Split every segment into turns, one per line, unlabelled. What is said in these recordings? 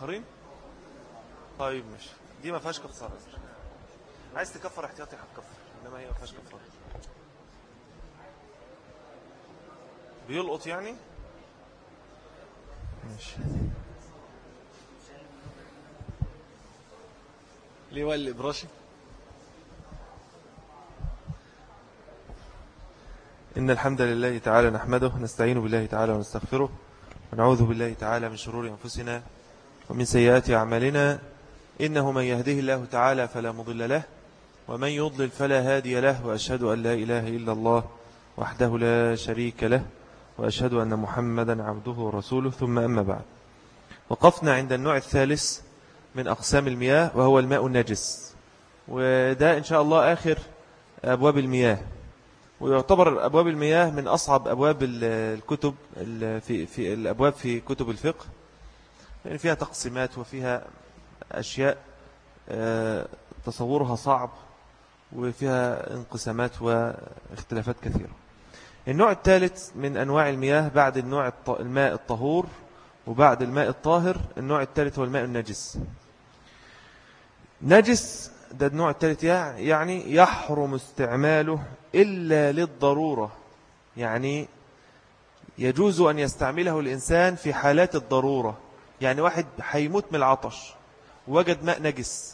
متأخرين. طيب مش دي ما فيهاش كفارة. عايز تكفر احتياطي هتكفر، انما هي ما فيهاش كفارة. بيلقط يعني. ماشي. ليه ولا براشي؟ إن الحمد لله تعالى نحمده نستعين بالله تعالى ونستغفره ونعوذ بالله تعالى من شرور أنفسنا ومن سيئات أعمالنا. إنه من يهده الله تعالى فلا مضل له ومن يضلل فلا هادي له، وأشهد أن لا إله إلا الله وحده لا شريك له، وأشهد أن محمدا عبده ورسوله. ثم أما بعد، وقفنا عند النوع الثالث من أقسام المياه وهو الماء النجس، وده إن شاء الله آخر أبواب المياه، ويعتبر أبواب المياه من أصعب أبواب الكتب في الأبواب في كتب الفقه، يعني فيها تقسيمات وفيها أشياء تصورها صعب وفيها انقسامات واختلافات كثيرة. النوع الثالث من أنواع المياه بعد النوع الماء الطهور وبعد الماء الطاهر، النوع الثالث هو الماء النجس. نجس ده النوع الثالث، يعني يحرم استعماله إلا للضرورة، يعني يجوز أن يستعمله الإنسان في حالات الضرورة. يعني واحد هيموت من العطش وجد ماء نجس،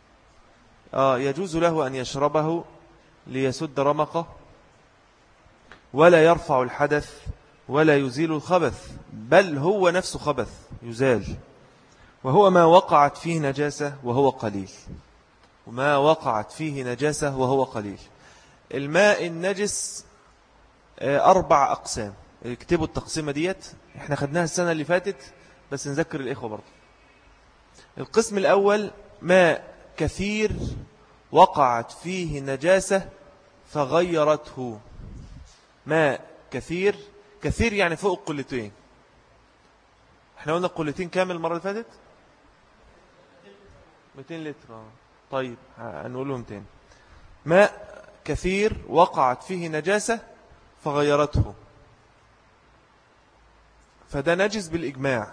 يجوز له أن يشربه ليسد رمقه، ولا يرفع الحدث ولا يزيل الخبث، بل هو نفسه خبث يزال، وهو ما وقعت فيه نجاسة وهو قليل. وما وقعت فيه نجاسة وهو قليل. الماء النجس 4 أقسام. اكتبوا التقسيمة ديت، احنا خدناها السنة اللي فاتت بس نذكر الإخوة برضه. القسم الأول ماء كثير وقعت فيه نجاسة فغيرته. ماء كثير، كثير يعني فوق القلتين. احنا قلنا القلتين كامل المرة اللي فاتت 200 لتر. طيب هنقولهم تاني. ماء كثير وقعت فيه نجاسة فغيرته، فده نجس بالإجماع.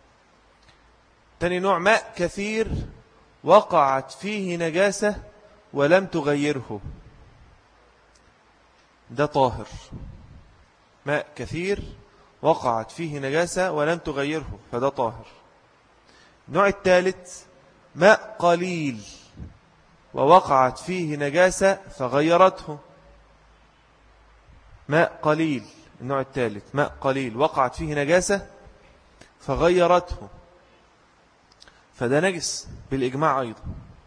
تاني نوع ماء كثير وقعت فيه نجاسة ولم تغيره، ده طاهر. ماء كثير وقعت فيه نجاسة ولم تغيره فده طاهر. النوع الثالث ماء قليل ووقعت فيه نجاسة فغيرته. ماء قليل، النوع الثالث ماء قليل وقعت فيه نجاسة فغيرته، فده نجس بالإجماع أيضا.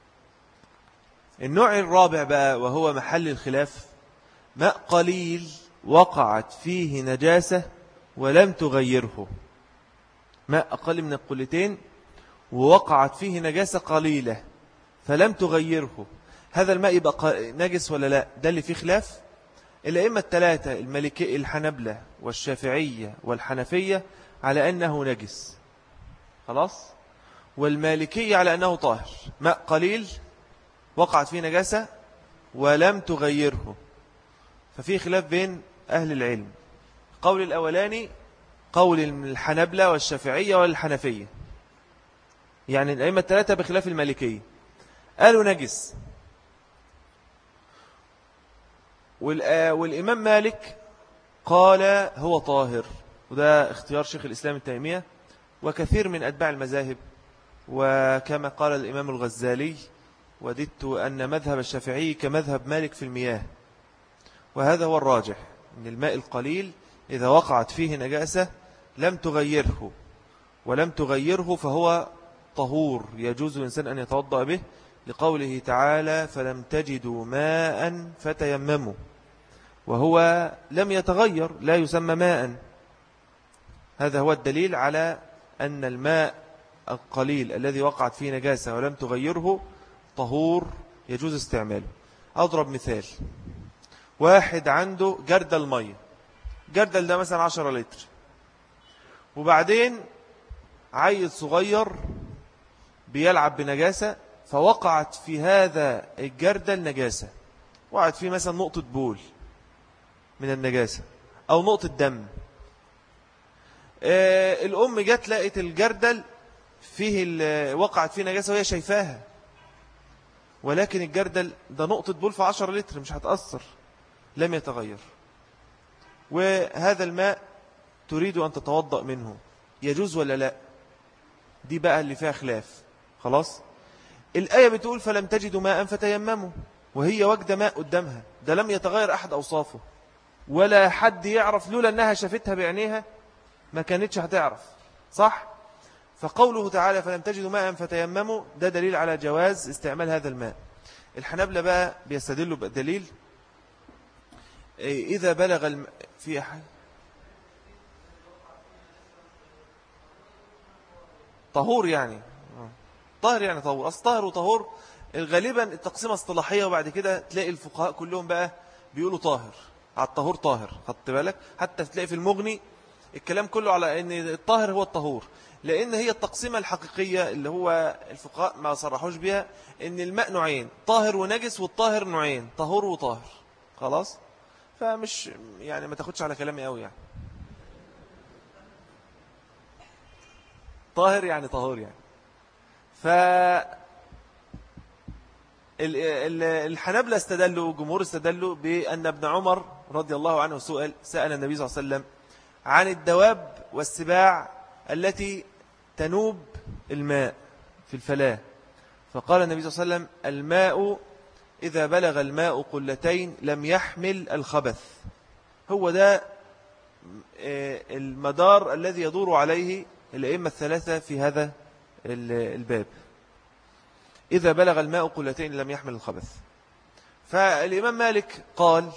النوع الرابع بقى وهو محل الخلاف، ماء قليل وقعت فيه نجاسة ولم تغيره. ماء أقل من القلتين ووقعت فيه نجاسة قليلة فلم تغيره، هذا الماء يبقى نجس ولا لا؟ ده اللي فيه خلاف. الأئمة الثلاثة المالكي الحنبلة والشافعية والحنفية على أنه نجس خلاص، والمالكية على أنه طاهر. ماء قليل وقعت فيه نجاسة ولم تغيره، ففي خلاف بين أهل العلم. قول الأولاني قول الحنبلة والشافعية والحنفية، يعني الأئمة الثلاثة بخلاف المالكية قالوا نجس. والإمام مالك قال هو طاهر، وده اختيار شيخ الإسلام التيمية وكثير من أتباع المذاهب. وكما قال الإمام الغزالي وددت أن مذهب الشافعي كمذهب مالك في المياه، وهذا هو الراجح، أن الماء القليل إذا وقعت فيه نجاسة لم تغيره فهو طهور، يجوز الإنسان أن يتوضأ به، لقوله تعالى فلم تجدوا ماء فتيمموا، وهو لم يتغير لا يسمى ماء. هذا هو الدليل على أن الماء القليل الذي وقعت فيه نجاسة ولم تغيره طهور يجوز استعماله. أضرب مثال، واحد عنده جردل مية، جردل ده مثلا 10 لتر، وبعدين عيل صغير بيلعب بنجاسة فوقعت في هذا الجردل نجاسة، وقعت فيه مثلا نقطة بول من النجاسة أو نقطة دم. الأم جت لقت الجردل فيه وقعت فيه نجاسة وهي شايفاها، ولكن الجردل ده نقطة بول في 10 لتر مش هتأثر، لم يتغير، وهذا الماء تريد أن تتوضأ منه، يجوز ولا لا؟ دي بقى اللي فيها خلاف. خلاص، الآية بتقول فلم تجدوا ماء فتيمموا، وهي وجد ماء قدامها، ده لم يتغير أحد أوصافه، ولا حد يعرف، لولا أنها شافتها بعينيها ما كانتش هتعرف، صح؟ فقوله تعالى فلم تجدوا ماء فتيمموا ده دليل على جواز استعمال هذا الماء. الحنابلة بقى بيستدلوا بالدليل إذا بلغ في أحد طهور، يعني طاهر، يعني طهور، أصل طاهر وطهور غالبا التقسيمة اصطلاحية، وبعد كده تلاقي الفقهاء كلهم بقى بيقولوا طاهر، على الطهور طاهر، خدت بالك؟ حتى تلاقي في المغني الكلام كله على أن الطاهر هو الطهور، لأن هي التقسيمة الحقيقية اللي هو الفقهاء ما صرحوش بها، أن الماء نوعين، طاهر ونجس، والطاهر نوعين، طهور وطاهر. خلاص، فمش يعني ما تاخدش على كلامي قوي، يعني طاهر يعني طهور يعني. ف الحنابلة استدلوا، جمهور استدلوا بأن ابن عمر رضي الله عنه سأل النبي صلى الله عليه وسلم عن الدواب والسباع التي تنوب الماء في الفلاة، فقال النبي صلى الله عليه وسلم الماء إذا بلغ الماء قلتين لم يحمل الخبث. هو ده المدار الذي يدور عليه الأئمة الثلاثة في هذا الباب، إذا بلغ الماء قلتين لم يحمل الخبث. فالإمام مالك قال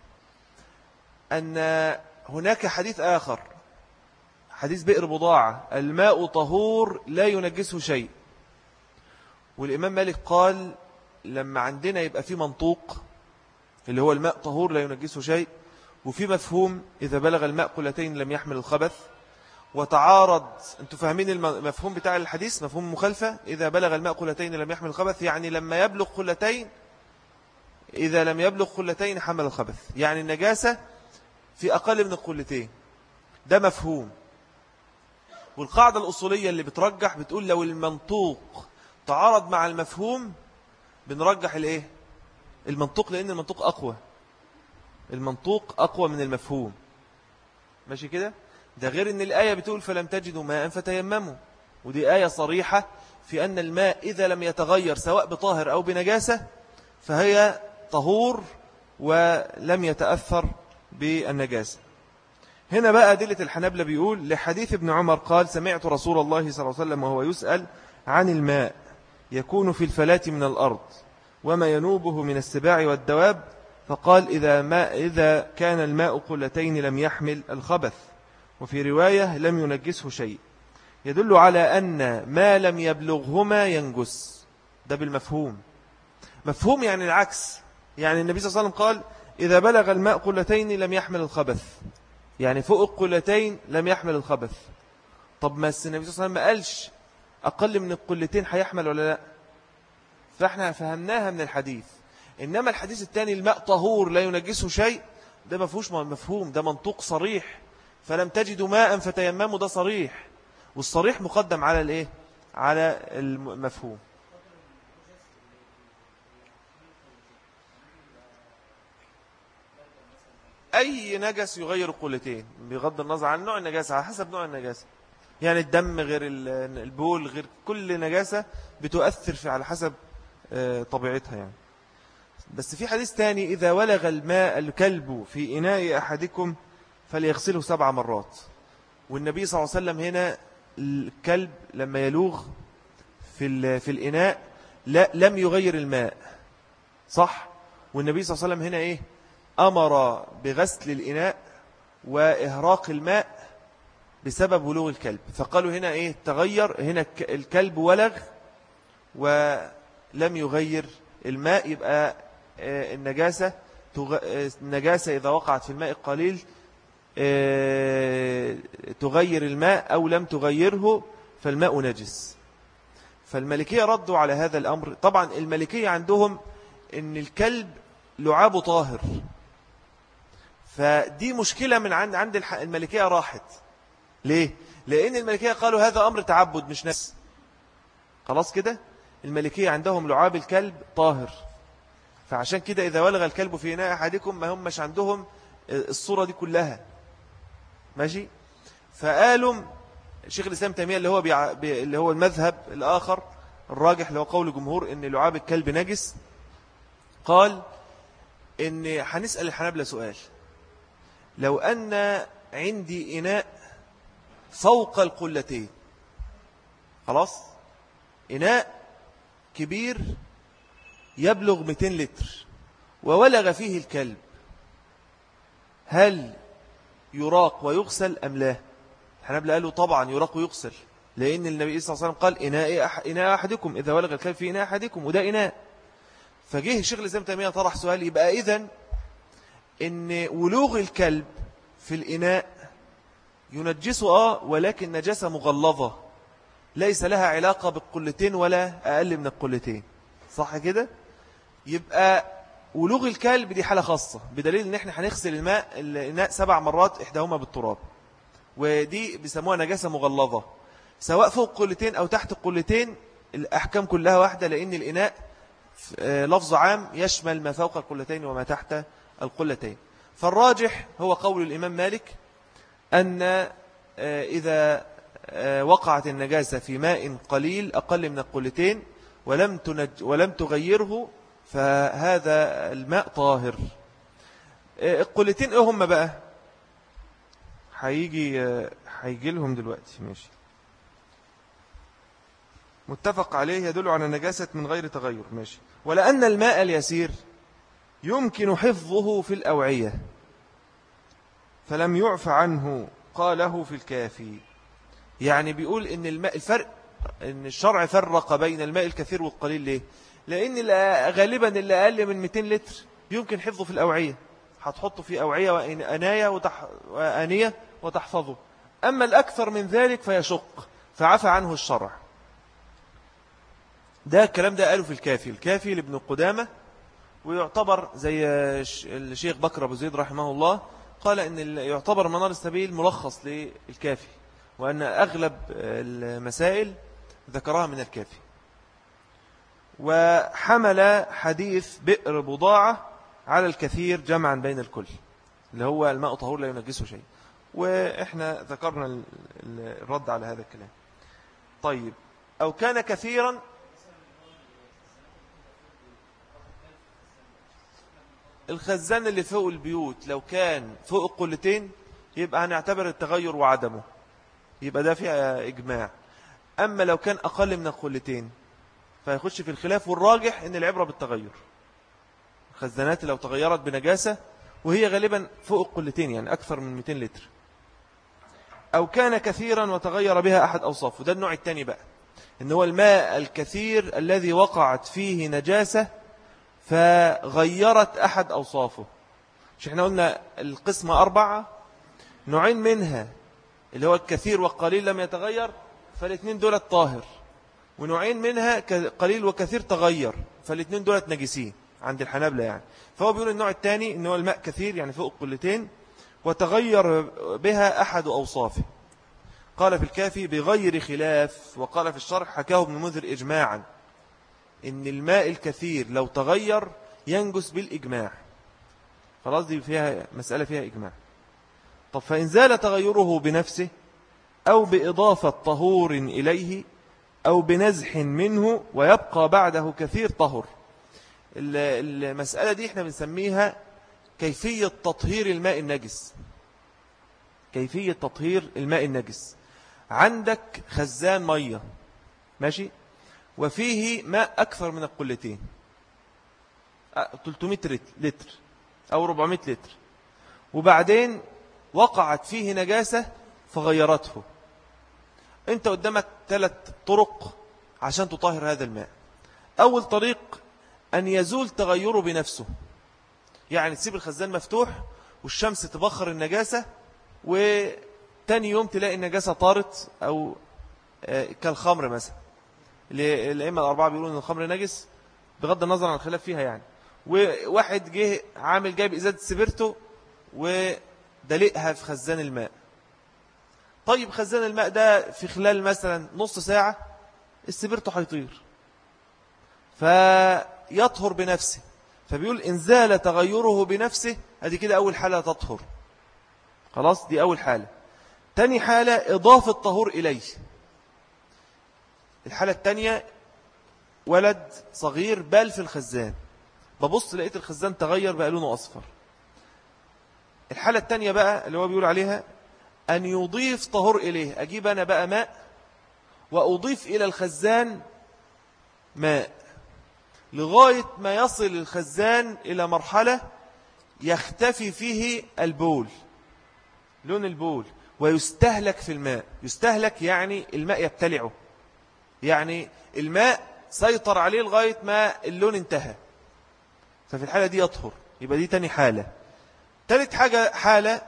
أن هناك حديث آخر، حديث بئر بضاعة، الماء طهور لا ينجسه شيء. والإمام مالك قال لما عندنا يبقى في منطوق اللي هو الماء طهور لا ينجسه شيء، وفي مفهوم إذا بلغ الماء قلتين لم يحمل الخبث، وتعارض، أنتم فاهمين المفهوم بتاع الحديث، مفهوم مخالفة، إذا بلغ الماء قلتين لم يحمل الخبث، يعني لما يبلغ قلتين، إذا لم يبلغ قلتين حمل الخبث، يعني النجاسة في أقل من القلتين، ده مفهوم. والقاعدة الأصولية اللي بترجح بتقول لو المنطوق تعارض مع المفهوم بنرجح الايه؟ المنطوق، لأن المنطوق أقوى، المنطوق أقوى من المفهوم، ماشي كده؟ ده غير أن الآية بتقول فلم تجدوا ماء فتيمموا، ودي آية صريحة في أن الماء إذا لم يتغير سواء بطاهر أو بنجاسة فهي طهور ولم يتأثر بالنجاسة. هنا بقى أدلة الحنابلة بيقول لحديث ابن عمر قال سمعت رسول الله صلى الله عليه وسلم وهو يسأل عن الماء يكون في الفلاة من الأرض وما ينوبه من السباع والدواب، فقال إذا كان الماء قلتين لم يحمل الخبث، وفي رواية لم ينجسه شيء، يدل على أن ما لم يبلغهما ينجس. ده بالمفهوم، مفهوم يعني العكس، يعني النبي صلى الله عليه وسلم قال إذا بلغ الماء قلتين لم يحمل الخبث، يعني فوق القلتين لم يحمل الخبث. طب ما النبي صلى الله عليه وسلم ما قالش أقل من القلتين هيحمل ولا لا؟ فاحنا فهمناها من الحديث. إنما الحديث الثاني الماء طهور لا ينجسه شيء، ده ما فيهوش مفهوم، ده منطوق صريح، فلم تجدوا ماء فتيمموا، ده صريح، والصريح مقدم على الايه؟ على المفهوم. أي نجس يغير القلتين بغض النظر عن نوع النجاسة، على حسب نوع النجاسة، يعني الدم غير البول غير، كل نجاسة بتؤثر في على حسب طبيعتها يعني. بس في حديث تاني إذا ولغ الماء الكلب في إناء أحدكم فليغسله 7 مرات، والنبي صلى الله عليه وسلم هنا الكلب لما يلوغ في الإناء لم يغير الماء، صح؟ والنبي صلى الله عليه وسلم هنا إيه؟ أمر بغسل الإناء وإهراق الماء بسبب ولوغ الكلب، فقالوا هنا إيه؟ تغير، هنا الكلب ولغ ولم يغير الماء، يبقى النجاسة إذا وقعت في الماء القليل تغير الماء أو لم تغيره فالماء نجس. فالمالكية ردوا على هذا الأمر. طبعا المالكية عندهم إن الكلب لعابه طاهر، فدي مشكلة من عند المالكية راحت. ليه؟ لأن المالكية قالوا هذا أمر تعبد مش نجس، خلاص كده. المالكية عندهم لعاب الكلب طاهر، فعشان كده إذا ولغ الكلب في إناء أحدكم ما هم مش عندهم الصورة دي كلها، ماشي. فقالوا شيخ الإسلام تيمية اللي هو المذهب الآخر الراجح اللي هو قول الجمهور إن لعاب الكلب نجس، قال إن هنسأل الحنابلة سؤال: لو أن عندي إناء فوق القلتين، خلاص، إناء كبير يبلغ 200 لتر وولغ فيه الكلب، هل يراق ويغسل أم لا؟ الحنابلة قالوا طبعا يراق ويغسل، لأن النبي صلى الله عليه وسلم قال إناء أحدكم إذا ولغ الكلب في إناء أحدكم، وده إناء. فجه الشيخ الإسلام تيمية طرح سؤال: يبقى إذن إن ولوغ الكلب في الإناء ينجسه ولكن نجاسة مغلظة ليس لها علاقة بالقلتين ولا أقل من القلتين، صح كده؟ يبقى ولوغ الكلب دي حالة خاصة، بدليل ان احنا هنغسل الإناء 7 مرات إحداهما بالتراب، ودي بيسموها نجاسة مغلظة، سواء فوق قلتين أو تحت القلتين الأحكام كلها واحدة، لأن الإناء لفظ عام يشمل ما فوق القلتين وما تحت القلتين. فالراجح هو قول الإمام مالك أن إذا وقعت النجاسة في ماء قليل أقل من القلتين ولم تغيره فهذا الماء طاهر. القلتين إيه هم بقى؟ هيجي لهم دلوقتي، ماشي. متفق عليه يدل على نجاسة من غير تغير، ماشي. ولأن الماء اليسير يمكن حفظه في الأوعية فلم يعف عنه قاله في الكافي. يعني بيقول إن الماء الفرق، إن الشرع فرق بين الماء الكثير والقليل. ليه؟ لأن غالبا اللي أقل من 200 لتر يمكن حفظه في الأوعية، هتحطه في أوعية وآنية وتحفظه. أما الأكثر من ذلك فيشق، فعفى عنه الشرع. ده الكلام ده قاله في الكافي لابن قدامة، ويعتبر زي الشيخ بكر أبو زيد رحمه الله قال إن يعتبر منار السبيل ملخص للكافي، وأن أغلب المسائل ذكرها من الكافي. وحمل حديث بئر بضاعة على الكثير جمعا بين الكل، اللي هو الماء طهور لا ينجسه شيء، وإحنا ذكرنا الرد على هذا الكلام. طيب، أو كان كثيرا، الخزان اللي فوق البيوت لو كان فوق القلتين يبقى هنعتبر التغير وعدمه، يبقى ده فيها إجماع. أما لو كان أقل من القلتين فيخش في الخلاف، والراجح إن العبرة بالتغير. الخزانات لو تغيرت بنجاسة وهي غالبا فوق القلتين، يعني أكثر من 200 لتر، أو كان كثيرا وتغير بها أحد أوصافه، ده النوع الثاني بقى، إن هو الماء الكثير الذي وقعت فيه نجاسة فغيرت أحد أوصافه. مش احنا قلنا القسمة 4 نوعين منها، اللي هو الكثير والقليل لم يتغير فالاثنين دولت طاهر، ونوعين منها قليل وكثير تغير فالاثنين دولت نجسين عند الحنابلة يعني. فهو بيقول النوع الثاني إن هو الماء كثير يعني فوق القلتين وتغير بها أحد أوصافه. قال في الكافي بغير خلاف، وقال في الشرح حكاه ابن منذر إجماعا إن الماء الكثير لو تغير ينجس بالإجماع. خلاص، دي فيها مسألة فيها إجماع. طب فإن زال تغيره بنفسه أو بإضافة طهور إليه أو بنزح منه ويبقى بعده كثير طهر. المسألة دي احنا بنسميها كيفية تطهير الماء النجس. كيفية تطهير الماء النجس: عندك خزان مية، ماشي، وفيه ماء أكثر من القلتين 300 لتر أو 400 لتر، وبعدين وقعت فيه نجاسة فغيرته. أنت قدامك 3 طرق عشان تطهر هذا الماء. أول طريق أن يزول تغيره بنفسه، يعني تسيب الخزان مفتوح والشمس تبخر النجاسة وتاني يوم تلاقي النجاسة طارت، أو كالخمر مثلا. الأئمة الأربعة بيقولون أن الخمر نجس بغض النظر عن الخلاف فيها يعني. وواحد جايب إزازة سبيرتو ودلقها في خزان الماء. طيب خزان الماء ده في خلال مثلا نص ساعة السبرتو هيطير فيطهر بنفسه. فبيقول إن زال تغيره بنفسه، هذه كده أول حالة تطهر. خلاص دي أول حالة. تاني حالة إضافة طهور إليه. الحالة التانية ولد صغير بال في الخزان، ببص لقيت الخزان تغير بقى لونه أصفر. الحالة التانية بقى اللي هو بيقول عليها أن يضيف طهور إليه. أجيب أنا بقى ماء وأضيف إلى الخزان ماء لغاية ما يصل الخزان إلى مرحلة يختفي فيه البول، لون البول، ويستهلك في الماء. يستهلك يعني الماء يبتلعه، يعني الماء سيطر عليه لغاية ما اللون انتهى. ففي الحالة دي يطهر. يبقى دي تاني حالة. تالت حالة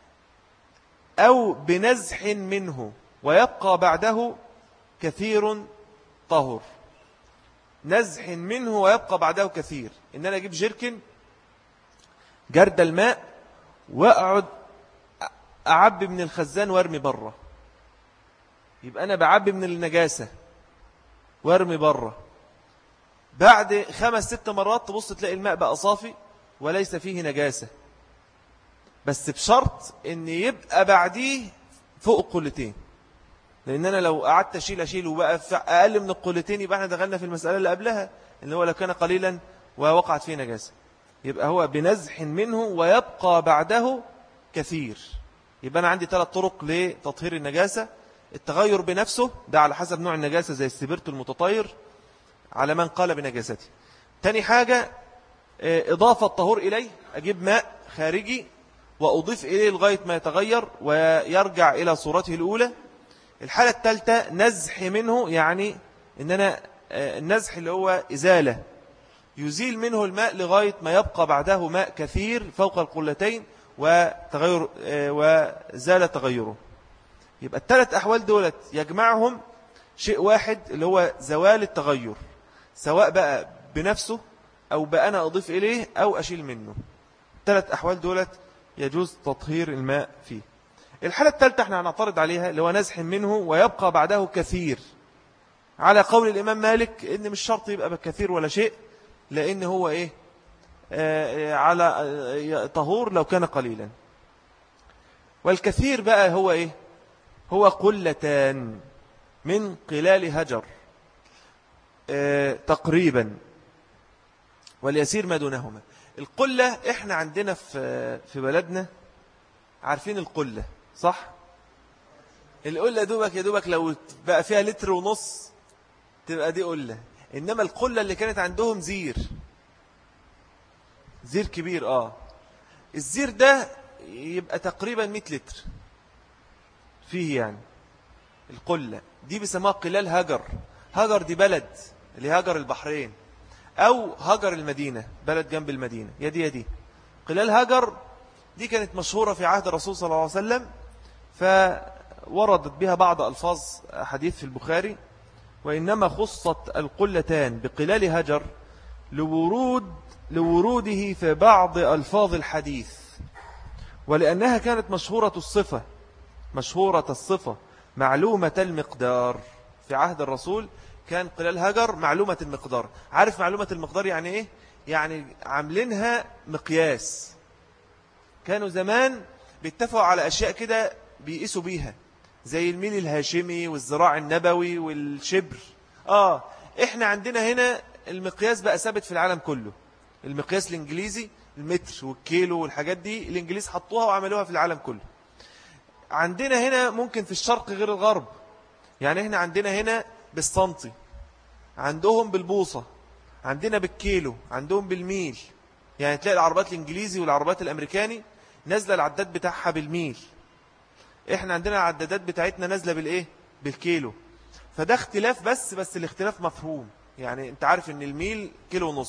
أو بنزح منه ويبقى بعده كثير طهر. نزح منه ويبقى بعده كثير، إن أنا أجيب جركن جرد الماء وأقعد أعبي من الخزان وارمي بره. يبقى أنا بعبي من النجاسة وارمي بره. بعد 5-6 مرات تبص تلاقي الماء بقى صافي وليس فيه نجاسة، بس بشرط ان يبقى بعديه فوق القلتين. لان انا لو قعدت اشيل وبقى في اقل من القلتين يبقى احنا دخلنا في المسألة اللي قبلها اللي هو لو كان قليلا ووقعت فيه نجاسة. يبقى هو بنزح منه ويبقى بعده كثير. يبقى انا عندي 3 طرق لتطهير النجاسة. التغير بنفسه ده على حسب نوع النجاسة زي السبرت المتطير على من قال بنجاسته. تاني حاجة إضافة طهور إليه، أجيب ماء خارجي وأضيف إليه لغاية ما يتغير ويرجع إلى صورته الأولى. الحالة الثالثة نزح منه، يعني إن أنا النزح اللي هو إزالة، يزيل منه الماء لغاية ما يبقى بعده ماء كثير فوق القلتين وتغير وزال تغيره. يبقى ال3 أحوال دولت يجمعهم شيء واحد اللي هو زوال التغير، سواء بقى بنفسه أو بقى أنا أضيف إليه أو أشيل منه. 3 أحوال دولت يجوز تطهير الماء فيه. الحالة الثالثة احنا هنعترض عليها اللي هو نزح منه ويبقى بعده كثير، على قول الإمام مالك إن مش شرط يبقى بكثير ولا شيء، لأن هو إيه على طهور لو كان قليلا. والكثير بقى هو إيه؟ هو قلتان من قلال هجر تقريبا، واليسير ما دونهما. القلة احنا عندنا في بلدنا عارفين القلة صح؟ القلة دوبك يا دوبك لو بقى فيها 1.5 لتر تبقى دي قلة. إنما القلة اللي كانت عندهم زير كبير. الزير ده يبقى تقريبا 100 لتر فيه. يعني القلة دي بيسموها قلال هجر. هجر دي بلد اللي هجر البحرين أو هجر المدينة، بلد جنب المدينة. يدي قلال هجر دي كانت مشهورة في عهد الرسول صلى الله عليه وسلم، فوردت بها بعض ألفاظ حديث في البخاري. وإنما خصت القلتان بقلال هجر لوروده في بعض ألفاظ الحديث، ولأنها كانت مشهورة الصفة معلومة المقدار. في عهد الرسول كان قلال هجر معلومة المقدار. عارف معلومة المقدار يعني إيه؟ يعني عاملينها مقياس. كانوا زمان بيتفقوا على أشياء كده بيقيسوا بيها، زي الميل الهاشمي والزراع النبوي والشبر. إحنا عندنا هنا المقياس بقى ثابت في العالم كله. المقياس الإنجليزي المتر والكيلو والحاجات دي الإنجليز حطوها وعملوها في العالم كله. عندنا هنا ممكن في الشرق غير الغرب. يعني إحنا عندنا هنا بالسنتي، عندهم بالبوصة، عندنا بالكيلو، عندهم بالميل. يعني تلاقي العربات الإنجليزي والعربات الأمريكاني نازلة العداد بتاعها بالميل. إحنا عندنا العدادات بتاعتنا نازلة بالإيه؟ بالكيلو. فده اختلاف بس الاختلاف مفهوم. يعني أنت عارف أن الميل 1.5 كيلو.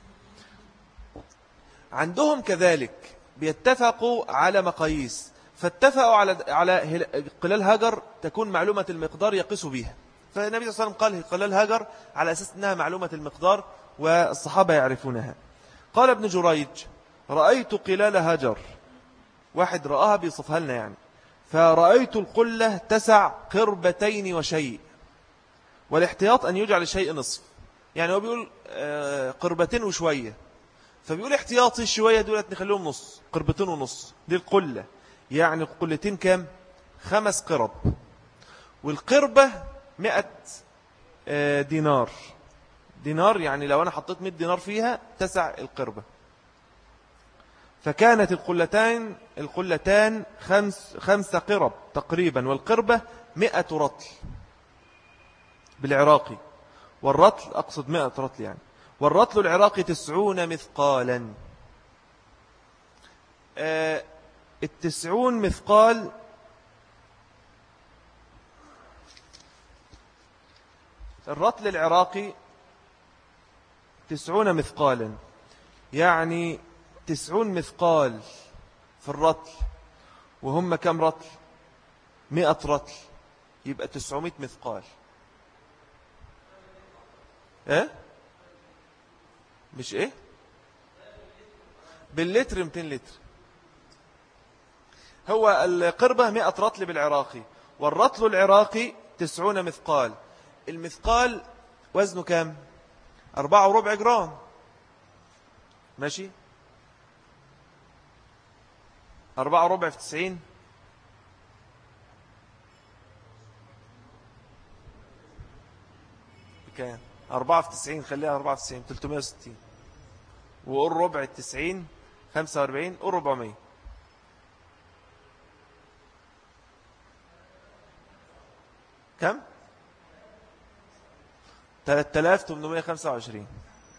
عندهم كذلك بيتفقوا على مقاييس، فاتفقوا على قلال هجر تكون معلومة المقدار يقيسوا بها. فالنبي صلى الله عليه وسلم قال قلال هجر على أساس أنها معلومة المقدار والصحابة يعرفونها. قال ابن جريج رأيت قلال هجر، واحد رآها بيصفها لنا يعني، فرأيت القلة تسع قربتين وشيء، والاحتياط أن يجعل الشيء نصف. يعني هو بيقول قربتين وشوية، فبيقول احتياطي الشوية دولت نخليهم نص، قربتين ونص دي القلة. يعني قلتين كام؟ 5 قرب. والقربة 100 دينار. دينار يعني لو أنا حطيت 100 دينار فيها تسع القربة. فكانت القلتان 5 قرب تقريبا، والقربة 100 رطل بالعراقي. والرطل أقصد 100 رطل يعني. والرطل العراقي 90 مثقالا. 90 مثقال الرطل العراقي 90 مثقالا، يعني 90 مثقال في الرطل، وهم كم رطل؟ 100 رطل، يبقى 900 مثقال. مش باللتر 200 لتر. هو القربة 100 رطل بالعراقي، والرطل العراقي 90 مثقال. المثقال وزنه كام؟ 4.25 جرام. ماشي، 4.25 في 90 بكام؟ 4 في 90 خليها 4 في 90 360. وقول ربع 90 45، قول 400. كم؟ 3825.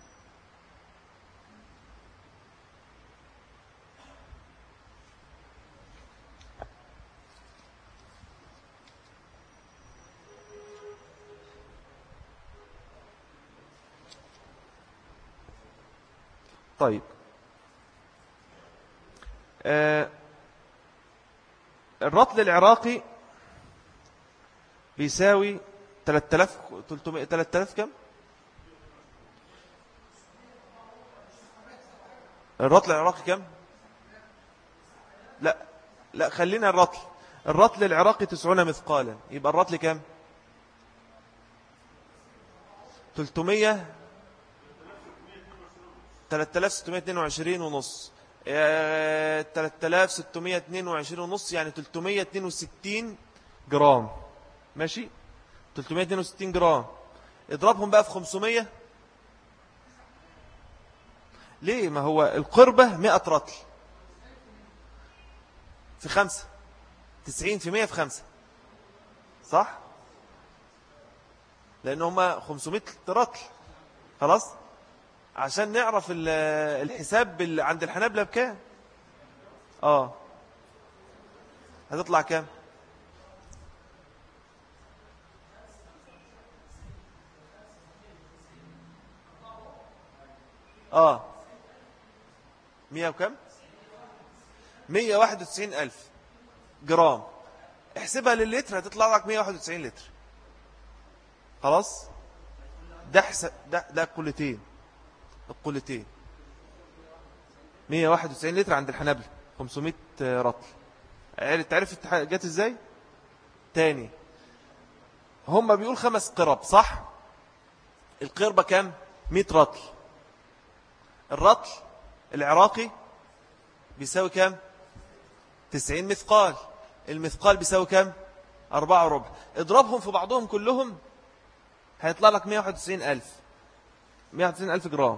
طيب، الرطل العراقي بيساوي 3300. 3000 كم؟ الرطل العراقي كم؟ لا خلينا الرطل العراقي 90 مثقالا، يبقى الرطل كم؟ 300. 3622 ونص. 3622 ونص يعني 362 جرام. ماشي، 362 جرام. اضربهم بقى في 500. ليه؟ ما هو القربة 100 رطل في 5، 90% في 5، صح؟ لأن هما 500 رطل. خلاص، عشان نعرف الحساب عند الحنابلة بكام. هتطلع كام؟ 100 وكم؟ 191,000 جرام. احسبها لللتر هتطلع لك 191 لتر. خلاص، ده قلتين. القلتين 191 لتر عند الحنابلة، 500 رطل. تعرف جت ازاي؟ تاني، هم بيقول 5 قرب، صح؟ القربة كام؟ 100 رطل. الرطل العراقي بيساوي كام؟ 90 مثقال. المثقال بيساوي كام؟ 4.25. اضربهم في بعضهم كلهم هيطلع لك 191,000 جرام.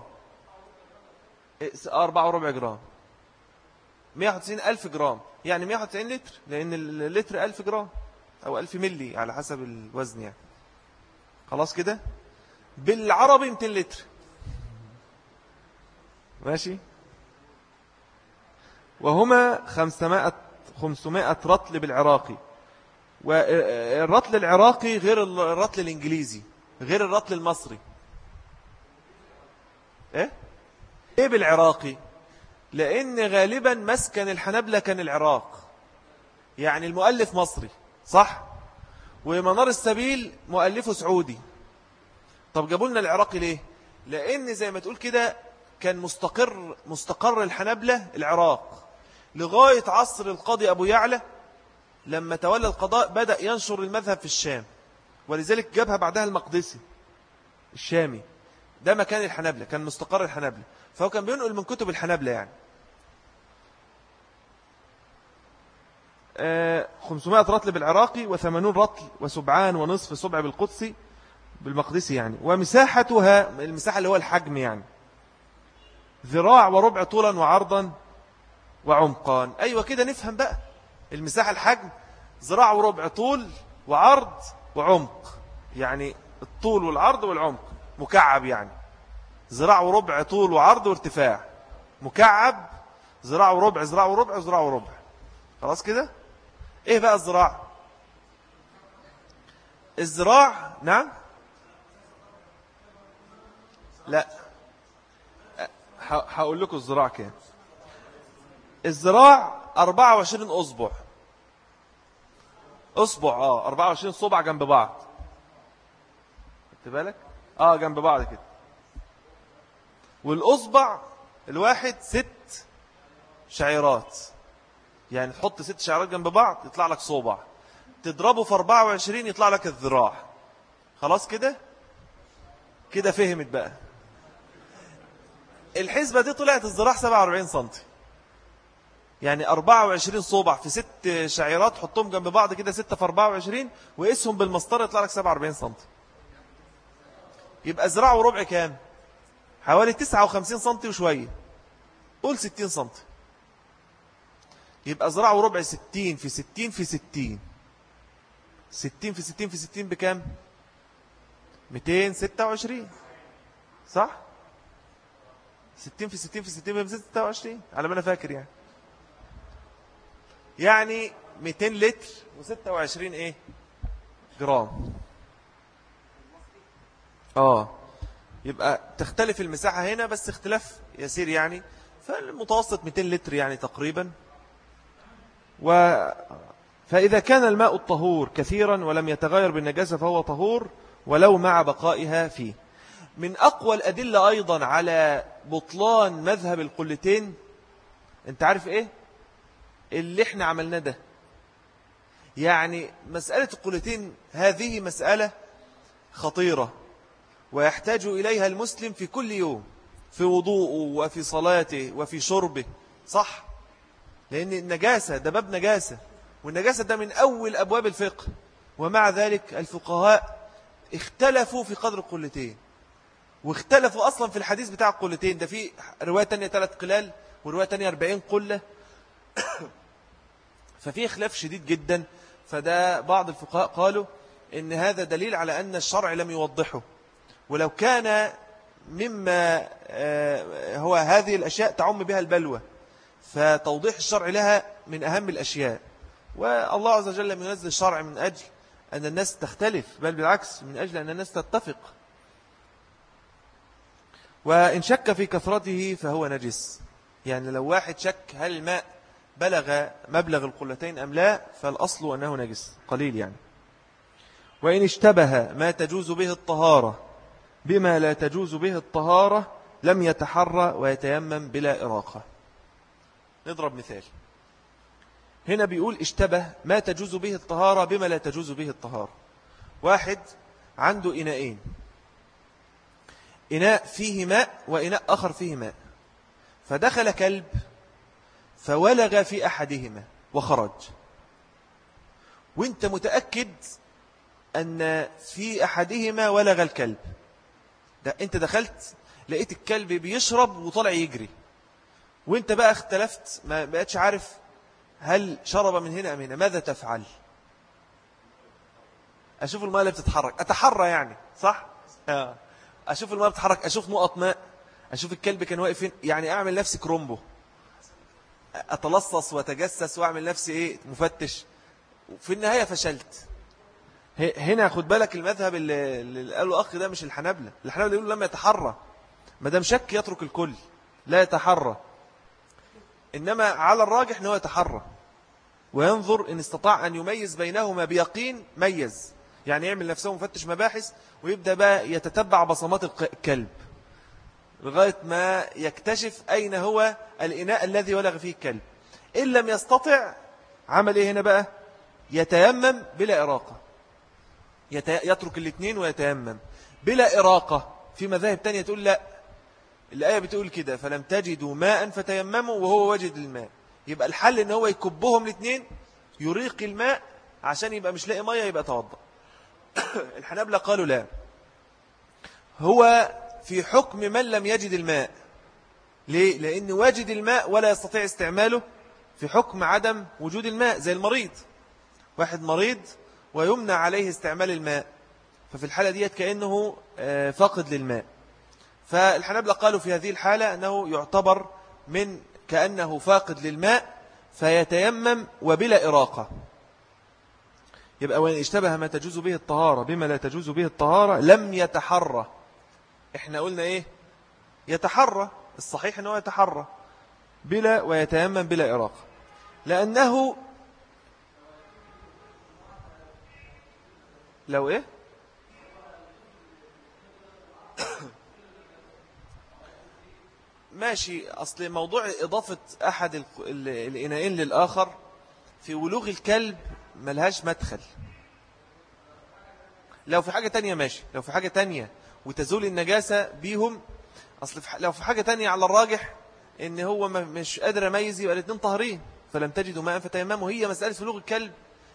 4.25 جرام، 190,000 جرام، يعني 190 لتر، لأن اللتر 1000 جرام أو 1000 ملي على حسب الوزن يعني. خلاص كده، بالعربي 200 لتر. ماشي، وهما 500 رطل بالعراقي. والرطل العراقي غير الرطل الإنجليزي، غير الرطل المصري. ايه بالعراقي؟ لأن غالبا مسكن الحنبلة كان العراق، يعني المؤلف مصري، صح؟ ومنار السبيل مؤلفه سعودي. طب جابوا لنا العراقي ليه؟ لأن زي ما تقول كده كان مستقر الحنبلة العراق لغاية عصر القاضي أبو يعلى. لما تولى القضاء بدأ ينشر المذهب في الشام، ولذلك جابها بعدها المقدسي الشامي، ده مكان الحنابلة، كان مستقر الحنابلة، فهو كان بينقل من كتب الحنابلة يعني. 500 رطل بالعراقي، و80 رطل وسبعان ونصف سبع بالقدسي بالمقدسي يعني. ومساحتها، المساحة اللي هو الحجم يعني، ذراع وربع طولا وعرضا وعمقان. أيوة كده نفهم بقى المساحة، الحجم ذراع وربع طول وعرض وعمق، يعني الطول والعرض والعمق مكعب يعني. ذراع وربع طول وعرض وارتفاع مكعب، ذراع وربع ذراع وربع ذراع وربع. خلاص كده. ايه بقى الذراع؟ الذراع نعم، لا هقول لكم الذراع كام. الذراع 24 أصبع، أصبع 24 صبع جنب بعض، خدت بالك؟ جنب بعض كده. والأصبع الواحد 6 شعيرات، يعني تحط 6 شعيرات جنب بعض يطلع لك صبع، تضربه في 24 يطلع لك الذراع. خلاص كده، كده فهمت بقى. الحسبة دي طلعت الذراع 47 سنتي، يعني 24 صبع في 6 شعيرات، حطهم جنب بعض كده 6 في 24 وقسهم بالمسطرة يطلع لك 47 سنتي. يبقى ذراع وربع كام؟ حوالي 59 سنتي وشوية، قول 60 سنتي. يبقى ذراع وربع 60 في 60 في 60، 60 في 60 في 60 بكام؟ 226 صح؟ 60 في 60 في 60 ب 226 على ما أنا فاكر يعني. يعني 200 لتر و26 ايه جرام. يبقى تختلف المساحة هنا بس اختلاف يسير يعني، فالمتوسط 200 لتر يعني تقريبا. فإذا كان الماء الطهور كثيرا ولم يتغير بالنجاسة فهو طهور ولو مع بقائها فيه. من أقوى الأدلة أيضا على بطلان مذهب القلتين، انت عارف ايه اللي احنا عملناه ده؟ يعني مسألة القلتين هذه مسألة خطيرة ويحتاج إليها المسلم في كل يوم، في وضوءه وفي صلاته وفي شربه، صح؟ لأن النجاسة ده باب نجاسة، والنجاسة ده من أول أبواب الفقه، ومع ذلك الفقهاء اختلفوا في قدر القلتين، واختلفوا أصلا في الحديث بتاع القلتين ده. في رواية تانية 3 قلال، ورواية تانية 40 قلة. ففي خلاف شديد جدا. فده بعض الفقهاء قالوا إن هذا دليل على أن الشرع لم يوضحه، ولو كان مما هو هذه الأشياء تعم بها البلوى، فتوضيح الشرع لها من أهم الأشياء. والله عز وجل لم ينزل الشرع من أجل أن الناس تختلف، بل بالعكس من أجل أن الناس تتفق. وإن شك في كثرته فهو نجس، يعني لو واحد شك هل الماء بلغ مبلغ القلتين أم لا، فالأصل أنه نجس قليل يعني. وإن اشتبه ما تجوز به الطهارة بما لا تجوز به الطهارة لم يتحرى ويتيمم بلا إراقة. نضرب مثال هنا، بيقول اشتبه ما تجوز به الطهارة بما لا تجوز به الطهارة. واحد عنده إناءين، إناء فيه ماء وإناء آخر فيه ماء، فدخل كلب فولغ في أحدهما وخرج، وانت متأكد أن في أحدهما ولغ الكلب ده. انت دخلت لقيت الكلب بيشرب وطلع يجري، وانت بقى اختلفت ما بقتش عارف هل شرب من هنا أم هنا، ماذا تفعل؟ أشوف الماء اللي بتتحرك، أتحرى يعني، صح؟ أشوف الماء بتتحرك، أشوف نقط ماء، أشوف الكلب كان واقف فين، يعني أعمل نفسي كرومبو، أتلصص وأتجسس وأعمل نفسي مفتش. في النهاية فشلت. هنا خد بالك المذهب اللي قالوا أخي ده مش الحنابلة. الحنابلة يقولوا لما يتحرى، ما دام شك يترك الكل، لا يتحرى. إنما على الراجح أنه يتحرى وينظر إن استطاع أن يميز بينهما بيقين ميز، يعني يعمل نفسه مفتش مباحث ويبدأ بقى يتتبع بصمات الكلب لغاية ما يكتشف أين هو الإناء الذي ولغ فيه الكلب. إن لم يستطع عمل إيه هنا بقى؟ يتيمم بلا إراقة. يترك الاثنين ويتيمم بلا إراقة. في مذاهب تانية تقول لا، الآية بتقول كده فلم تجدوا ماء فتيمموا وهو وجد الماء، يبقى الحل ان هو يكبهم الاثنين يريق الماء عشان يبقى مش لاقي مية يبقى توضأ. الحنابلة قالوا لا، هو في حكم من لم يجد الماء. ليه؟ لأن واجد الماء ولا يستطيع استعماله في حكم عدم وجود الماء، زي المريض، واحد مريض ويمنع عليه استعمال الماء، ففي الحالة ديت كأنه فاقد للماء. فالحنابلة قالوا في هذه الحالة أنه يعتبر من كأنه فاقد للماء فيتيمم وبلا إراقة. يبقى وإن اشتبه ما تجوز به الطهارة بما لا تجوز به الطهارة لم يتحرى. احنا قلنا ايه؟ يتحرى، الصحيح أنه يتحرى بلا ويتيمم بلا إراقة، لأنه لو ايه؟ ماشي. أصل موضوع إضافة أحد الإناءين للآخر في ولوغ الكلب ملهاش مدخل. لو في حاجة تانية ماشي، لو في حاجة تانية وتزول النجاسة بيهم. أصل لو في حاجة تانية على الراجح إن هو مش قادر يميز يبقى الاثنين طاهرين، فلم تجدوا ماء فتيمموا. هي مسألة ولوغ الكلب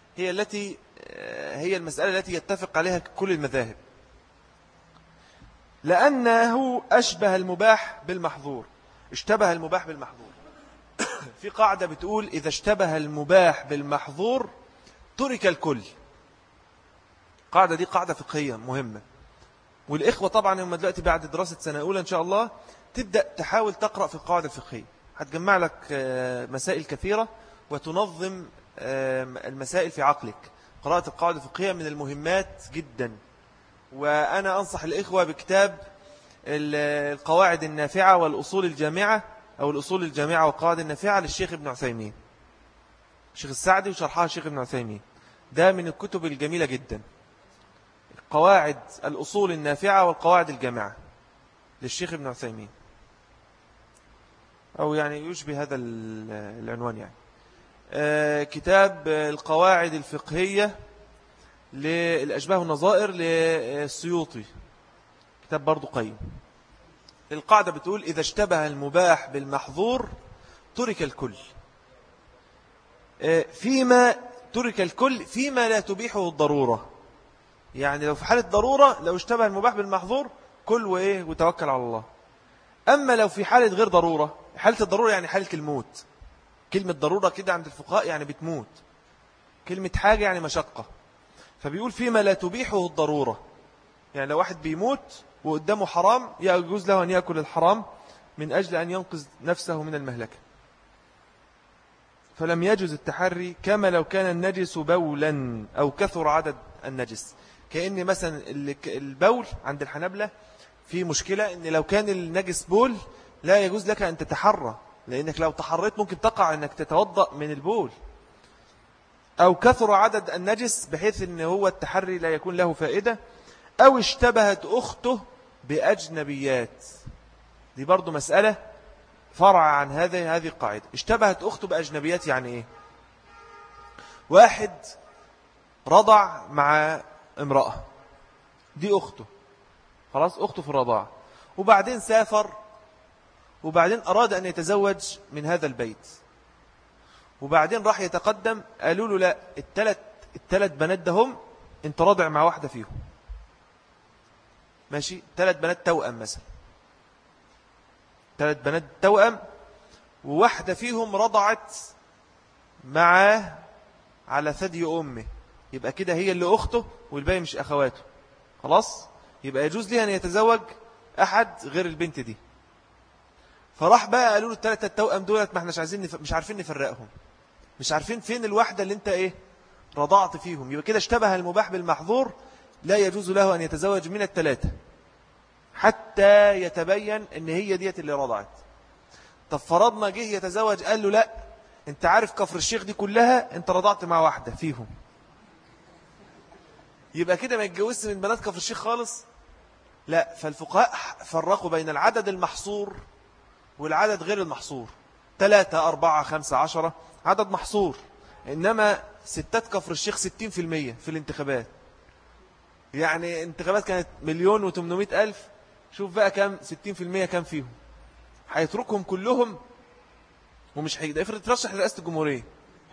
هي المسألة التي يتفق عليها كل المذاهب، لأنه أشبه المباح بالمحظور. اشتبه المباح بالمحظور. في قاعدة بتقول إذا اشتبه المباح بالمحظور ترك الكل. قاعدة دي قاعدة فقهية مهمة، والإخوة طبعا هم دلوقتي بعد دراسة سنة أولى إن شاء الله تبدأ تحاول تقرأ في القاعدة الفقهية، هتجمع لك مسائل كثيرة وتنظم المسائل في عقلك. قراءة القاعدة الفقهية من المهمات جدا، وأنا أنصح الإخوة بكتاب القواعد النافعة والأصول الجامعة، أو الأصول الجامعة والقواعد النافعة للشيخ ابن عثيمين، الشيخ السعدي وشرحها الشيخ ابن عثيمين. ده من الكتب الجميلة جدا، قواعد الأصول النافعة والقواعد الجامعة للشيخ ابن عثيمين، أو يعني يشبه هذا العنوان يعني. كتاب القواعد الفقهية للأشباه والنظائر للسيوطي، كتاب برضو قيم. القاعدة بتقول إذا اشتبه المباح بالمحظور ترك الكل. فيما ترك الكل فيما لا تبيحه الضرورة، يعني لو في حالة ضرورة لو اشتبه المباح بالمحظور كل وإيه وتوكل على الله. أما لو في حالة غير ضرورة، حالة الضرورة يعني حالة الموت. كلمة ضرورة كده عند الفقهاء يعني بتموت، كلمة حاجة يعني مشقة. فبيقول فيما لا تبيحه الضرورة، يعني لو واحد بيموت وقدامه حرام يجوز له أن يأكل الحرام من أجل أن ينقذ نفسه من المهلكة. فلم يجوز التحري كما لو كان النجس بولا أو كثر عدد النجس. كأن مثلا البول عند الحنابلة في مشكلة، أن لو كان النجس بول لا يجوز لك أن تتحرى، لأنك لو تحريت ممكن تقع أنك تتوضأ من البول. أو كثر عدد النجس بحيث أن هو التحري لا يكون له فائدة. أو اشتبهت أخته بأجنبيات، دي برضو مسألة فرع عن هذه القاعدة. اشتبهت أخته بأجنبيات يعني إيه؟ واحد رضع مع امرأة، دي أخته، خلاص أخته في الرضاعة، وبعدين سافر، وبعدين أراد أن يتزوج من هذا البيت، وبعدين راح يتقدم قالوا له لا، الثلاث بنات دهم انت راضع مع واحدة فيهم، ماشي، 3 بنات توأم مثلا، 3 بنات توأم وواحدة فيهم رضعت معاه على ثدي أمه، يبقى كده هي اللي أخته والباقي مش أخواته، خلاص يبقى يجوز لي أن يتزوج أحد غير البنت دي. فراح بقى قالوا له ال3 التوأم دولت ما احناش مش عارفين نفرقهم، مش عارفين فين الواحدة اللي انت ايه رضعت فيهم. يبقى كده اشتبه المباح بالمحظور، لا يجوز له أن يتزوج من ال3 حتى يتبين ان هي ديت اللي رضعت. طب فرضنا جه يتزوج قال له لا، انت عارف كفر الشيخ دي كلها انت رضعت مع واحدة فيهم، يبقى كده ما يتجوزش من بنات كفر الشيخ خالص. لا، فالفقهاء فرقوا بين العدد المحصور والعدد غير المحصور. 3 4 5 10 عدد محصور، إنما ستات كفر الشيخ 60% في الانتخابات، يعني انتخابات كانت 1,800,000، شوف بقى كام 60% كام فيهم هيتركهم كلهم ومش هيقدر افرض ترشح لرئاسة الجمهورية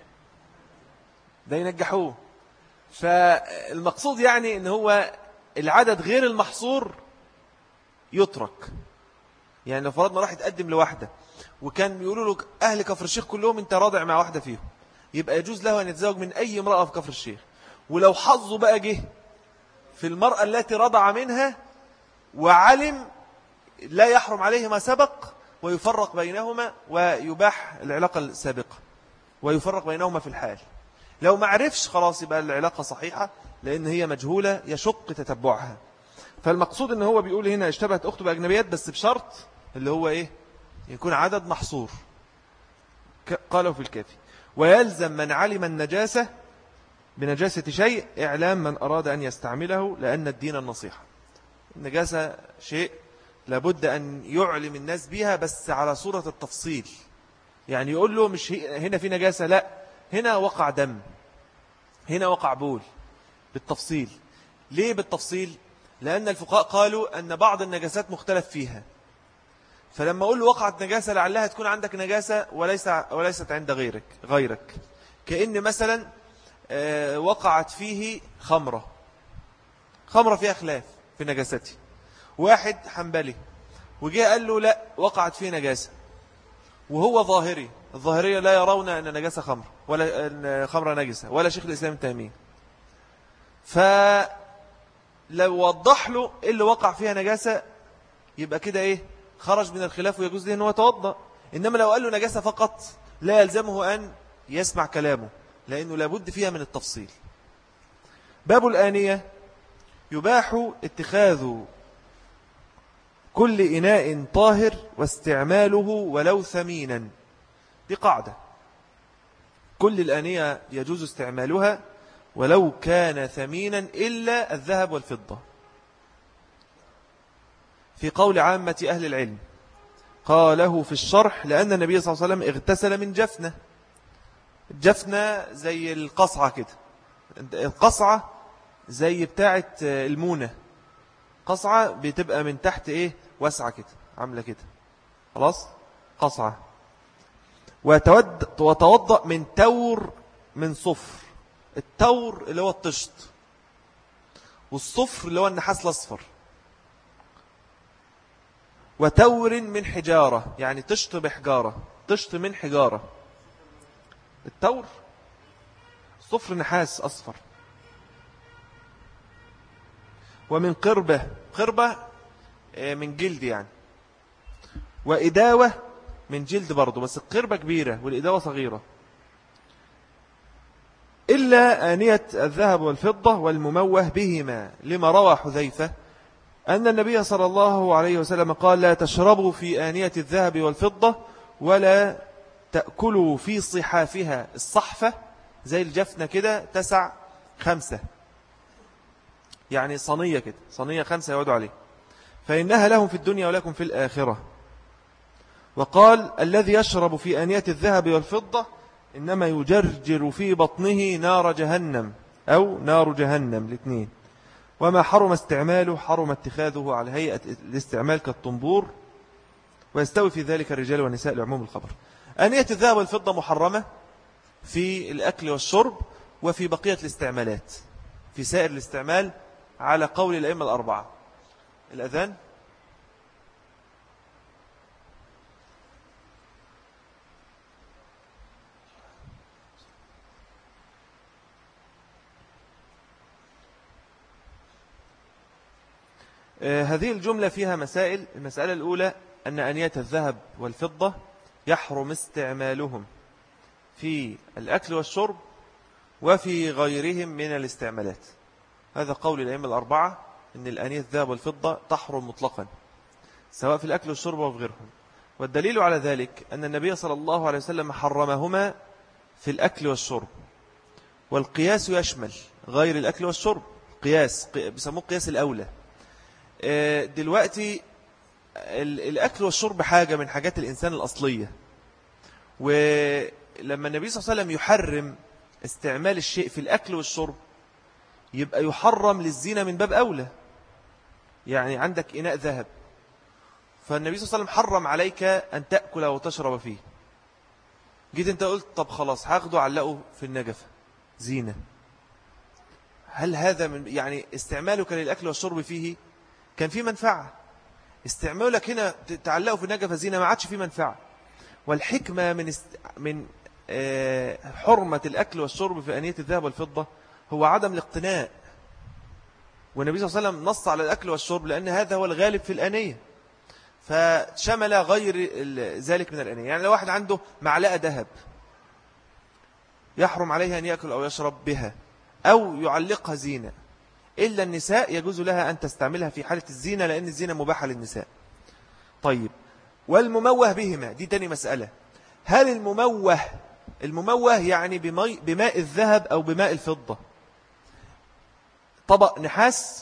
ده ينجحوه. فالمقصود يعني ان هو العدد غير المحصور يترك. يعني لو فرضنا راح يتقدم لواحدة وكان بيقولوا له أهل كفر الشيخ كلهم أنت راضع مع واحدة فيهم، يبقى يجوز له أن يتزوج من أي امرأة في كفر الشيخ. ولو حظه بقى جه في المرأة التي رضع منها وعلم لا يحرم عليه ما سبق، ويفرق بينهما ويباح العلاقة السابقة ويفرق بينهما في الحال. لو ما عرفش خلاص يبقى العلاقة صحيحة، لأن هي مجهولة يشق تتبعها. فالمقصود ان هو بيقول هنا اشتبهت أخته بأجنبيات، بس بشرط اللي هو إيه؟ يكون عدد محصور. قالوا في الكافي: ويلزم من علم النجاسة بنجاسة شيء إعلام من أراد أن يستعمله، لأن الدين النصيحة. النجاسة شيء لابد أن يعلم الناس بها، بس على صورة التفصيل. يعني يقول له مش هنا في نجاسة، لا، هنا وقع دم، هنا وقع بول، بالتفصيل. ليه بالتفصيل؟ لأن الفقهاء قالوا أن بعض النجاسات مختلف فيها، فلما أقول له وقعت نجاسة لعلها تكون عندك نجاسة وليست عند غيرك. كأن مثلا وقعت فيه خمرة فيها خلاف في نجاستي، واحد حنبلي وجاء قال له لا وقعت فيه نجاسة، وهو ظاهري. الظاهرية لا يرون أن نجاسة خمر ولا أن خمرة نجسة، ولا شيخ الإسلام التيمية. فلو وضح له إيه اللي وقع فيها نجاسة يبقى كده إيه؟ خرج من الخلاف ويجوز له أنه يتوضأ. إنما لو قال له نجاسة فقط لا يلزمه أن يسمع كلامه، لأنه لابد فيها من التفصيل. باب الآنية: يباح اتخاذ كل إناء طاهر واستعماله ولو ثمينا. دي قاعدة، كل الآنية يجوز استعمالها ولو كان ثمينا إلا الذهب والفضة. في قول عامة أهل العلم قاله في الشرح: لأن النبي صلى الله عليه وسلم اغتسل من جفنة. الجفنة زي القصعة كده، القصعة زي بتاعة المونة، قصعة بتبقى من تحت إيه؟ واسعة كده، عاملة كده، خلاص، قصعة. وتوضأ من تور من صفر. التور اللي هو الطشت، والصفر اللي هو النحاس الأصفر. وتور من حجارة، يعني طشت بحجارة، طشت من حجارة. التور صفر نحاس أصفر. ومن قربة من جلد يعني. وإداوة من جلد برضو، بس القربة كبيرة والإداوة صغيرة. إلا آنية الذهب والفضة والمموه بهما، لما روى حذيفة أن النبي صلى الله عليه وسلم قال: لا تشربوا في آنية الذهب والفضة ولا تأكلوا في صحافها. الصحفة زي الجفنة كده، تسع 5، يعني صينية كده، صينية 5 يقعدوا عليه، فإنها لهم في الدنيا ولكم في الآخرة. وقال: الذي يشرب في آنية الذهب والفضة إنما يجرجر في بطنه نار جهنم أو نار جهنم، الاثنين. وما حرم استعماله حرم اتخاذه على هيئة الاستعمال كالطنبور، ويستوي في ذلك الرجال والنساء لعموم الخبر. آنية الذهب والفضة محرمة في الأكل والشرب وفي بقية الاستعمالات، في سائر الاستعمال على قول الأئمة الأربعة. الأذان. هذه الجملة فيها مسائل. المسألة الأولى أن آنية الذهب والفضة يحرم استعمالهم في الأكل والشرب وفي غيرهم من الاستعمالات. هذا قول الأئمة الأربعة، أن الآنية الذهب والفضة تحرم مطلقا سواء في الأكل والشرب وفي غيرهم. والدليل على ذلك أن النبي صلى الله عليه وسلم حرمهما في الأكل والشرب، والقياس يشمل غير الأكل والشرب. قياس بيسموه قياس الأولى. دلوقتي الأكل والشرب حاجة من حاجات الإنسان الأصلية، ولما النبي صلى الله عليه وسلم يحرم استعمال الشيء في الأكل والشرب يبقى يحرم للزينة من باب أولى. يعني عندك إناء ذهب، فالنبي صلى الله عليه وسلم حرم عليك أن تأكل وتشرب فيه. جيت أنت قلت طب خلاص هاخده علقه في النجفة زينة. هل هذا من يعني استعمالك للأكل والشرب فيه كان فيه منفعة؟ استعمالك هنا تعلقه في النجفة زينة ما عادش فيه منفعة. والحكمة من حرمة الأكل والشرب في آنية الذهب والفضة هو عدم الاقتناء. والنبي صلى الله عليه وسلم نص على الأكل والشرب لأن هذا هو الغالب في الآنية، فشمل غير ذلك من الآنية. يعني لو واحد عنده معلقة ذهب يحرم عليها أن يأكل أو يشرب بها أو يعلقها زينة، إلا النساء يجوز لها أن تستعملها في حالة الزينة لأن الزينة مباحة للنساء. طيب، والمموه بهما دي تاني مسألة. هل المموه يعني بماء الذهب أو بماء الفضة؟ طبق نحاس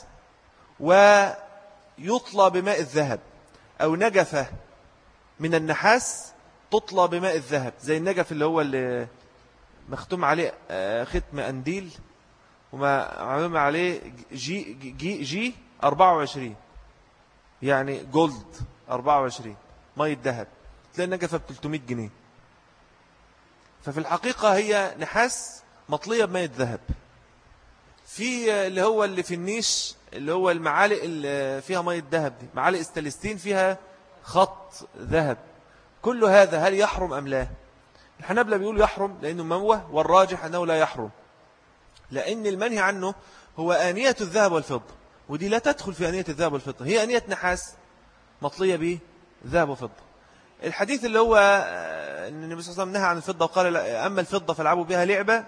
ويطلى بماء الذهب، أو نجفة من النحاس تطلى بماء الذهب، زي النجف اللي هو اللي مختوم عليه ختم أنديل وما عمم عليه جي 24، يعني جولد 24 مية ذهب، تلاقي النجفة ب300 جنيه. ففي الحقيقة هي نحاس مطلية بمية ذهب. في اللي هو اللي في النيش اللي هو المعالق اللي فيها مية ذهب دي، معالق استلستين فيها خط ذهب. كل هذا هل يحرم أم لا؟ الحنابلة بيقولوا يحرم لأنه مموه، والراجح أنه لا يحرم، لأن المنهي عنه هو آنية الذهب والفضة، ودي لا تدخل في آنية الذهب والفضة، هي آنية نحاس مطلية به ذهب وفضة. الحديث اللي هو أن النبي صلى الله عليه وسلم نهى عن الفضة وقال أما الفضة فالعبوا بها لعبة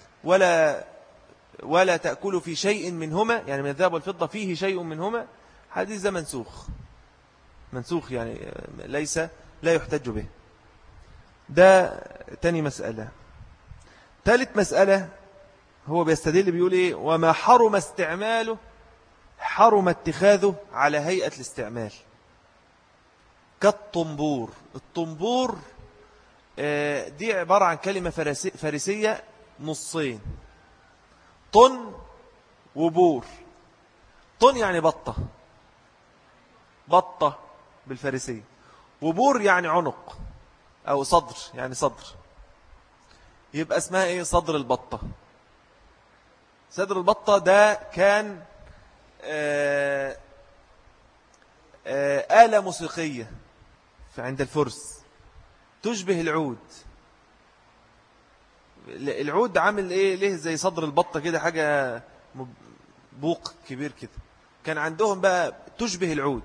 ولا تأكلوا في شيء منهما، يعني من الذهب والفضة فيه شيء منهما. حديث ده منسوخ يعني لا يحتج به. ده تاني مسألة. ثالث مسألة هو بيستدل بيقول إيه؟ وما حرم استعماله حرم اتخاذه على هيئة الاستعمال، كالطنبور. الطنبور دي عبارة عن كلمة فارسية نصين، طن وبور. طن يعني بطة بالفارسية، وبور يعني عنق أو صدر، يعني صدر. يبقى اسمها إيه؟ صدر البطة. صدر البطة ده كان آلة موسيقية عند الفرس تشبه العود. العود عامل إيه؟ ليه زي صدر البطة كده، حاجة بوق كبير كده. كان عندهم بقى تشبه العود،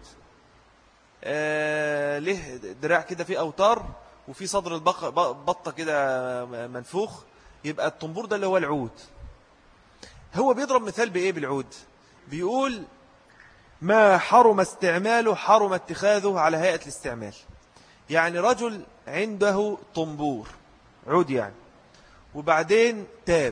ليه دراع كده فيه أوتار وفي صدر البطة كده منفوخ. يبقى الطنبور ده اللي هو العود. هو بيضرب مثال بإيه بالعود؟ بيقول ما حرم استعماله حرم اتخاذه على هيئة الاستعمال. يعني رجل عنده طنبور عود يعني، وبعدين تاب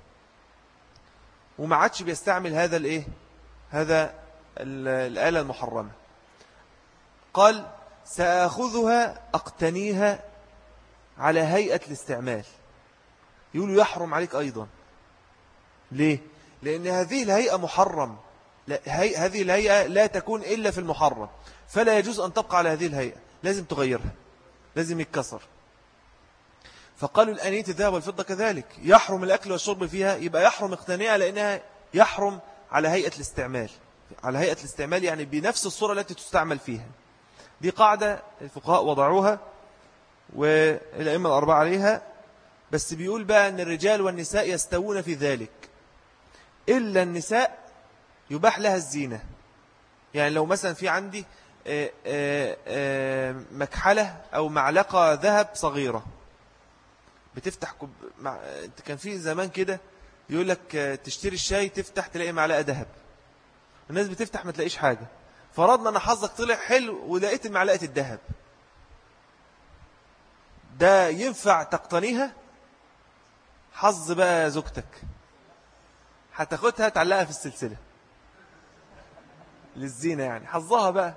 وما عادش بيستعمل هذا الآلة المحرمة. قال سأخذها أقتنيها على هيئة الاستعمال. يقولوا يحرم عليك أيضا. ليه؟ لأن هذه الهيئة محرم، هذه الهيئة لا تكون إلا في المحرم، فلا يجوز أن تبقى على هذه الهيئة، لازم تغيرها، لازم يتكسر. فقالوا الآنية الذهب والفضة كذلك يحرم الأكل والشرب فيها، يبقى يحرم اقتنائها لأنها يحرم على هيئة الاستعمال. على هيئة الاستعمال يعني بنفس الصورة التي تستعمل فيها. دي قاعدة الفقهاء وضعوها والأئمة الأربعة عليها. بس بيقول بقى أن الرجال والنساء يستوون في ذلك، إلا النساء يباح لها الزينة. يعني لو مثلا في عندي مكحلة أو معلقة ذهب صغيرة بتفتح كان في زمان كده يقول لك تشتري الشاي تفتح تلاقي معلقة ذهب، الناس بتفتح ما تلاقيش حاجة، فرضنا أن حظك طلع حلو ولقيت معلقة الذهب، ده ينفع تقتنيها؟ حظ بقى زوجتك هتاخدها تعلقها في السلسلة للزينة، يعني حظها بقى.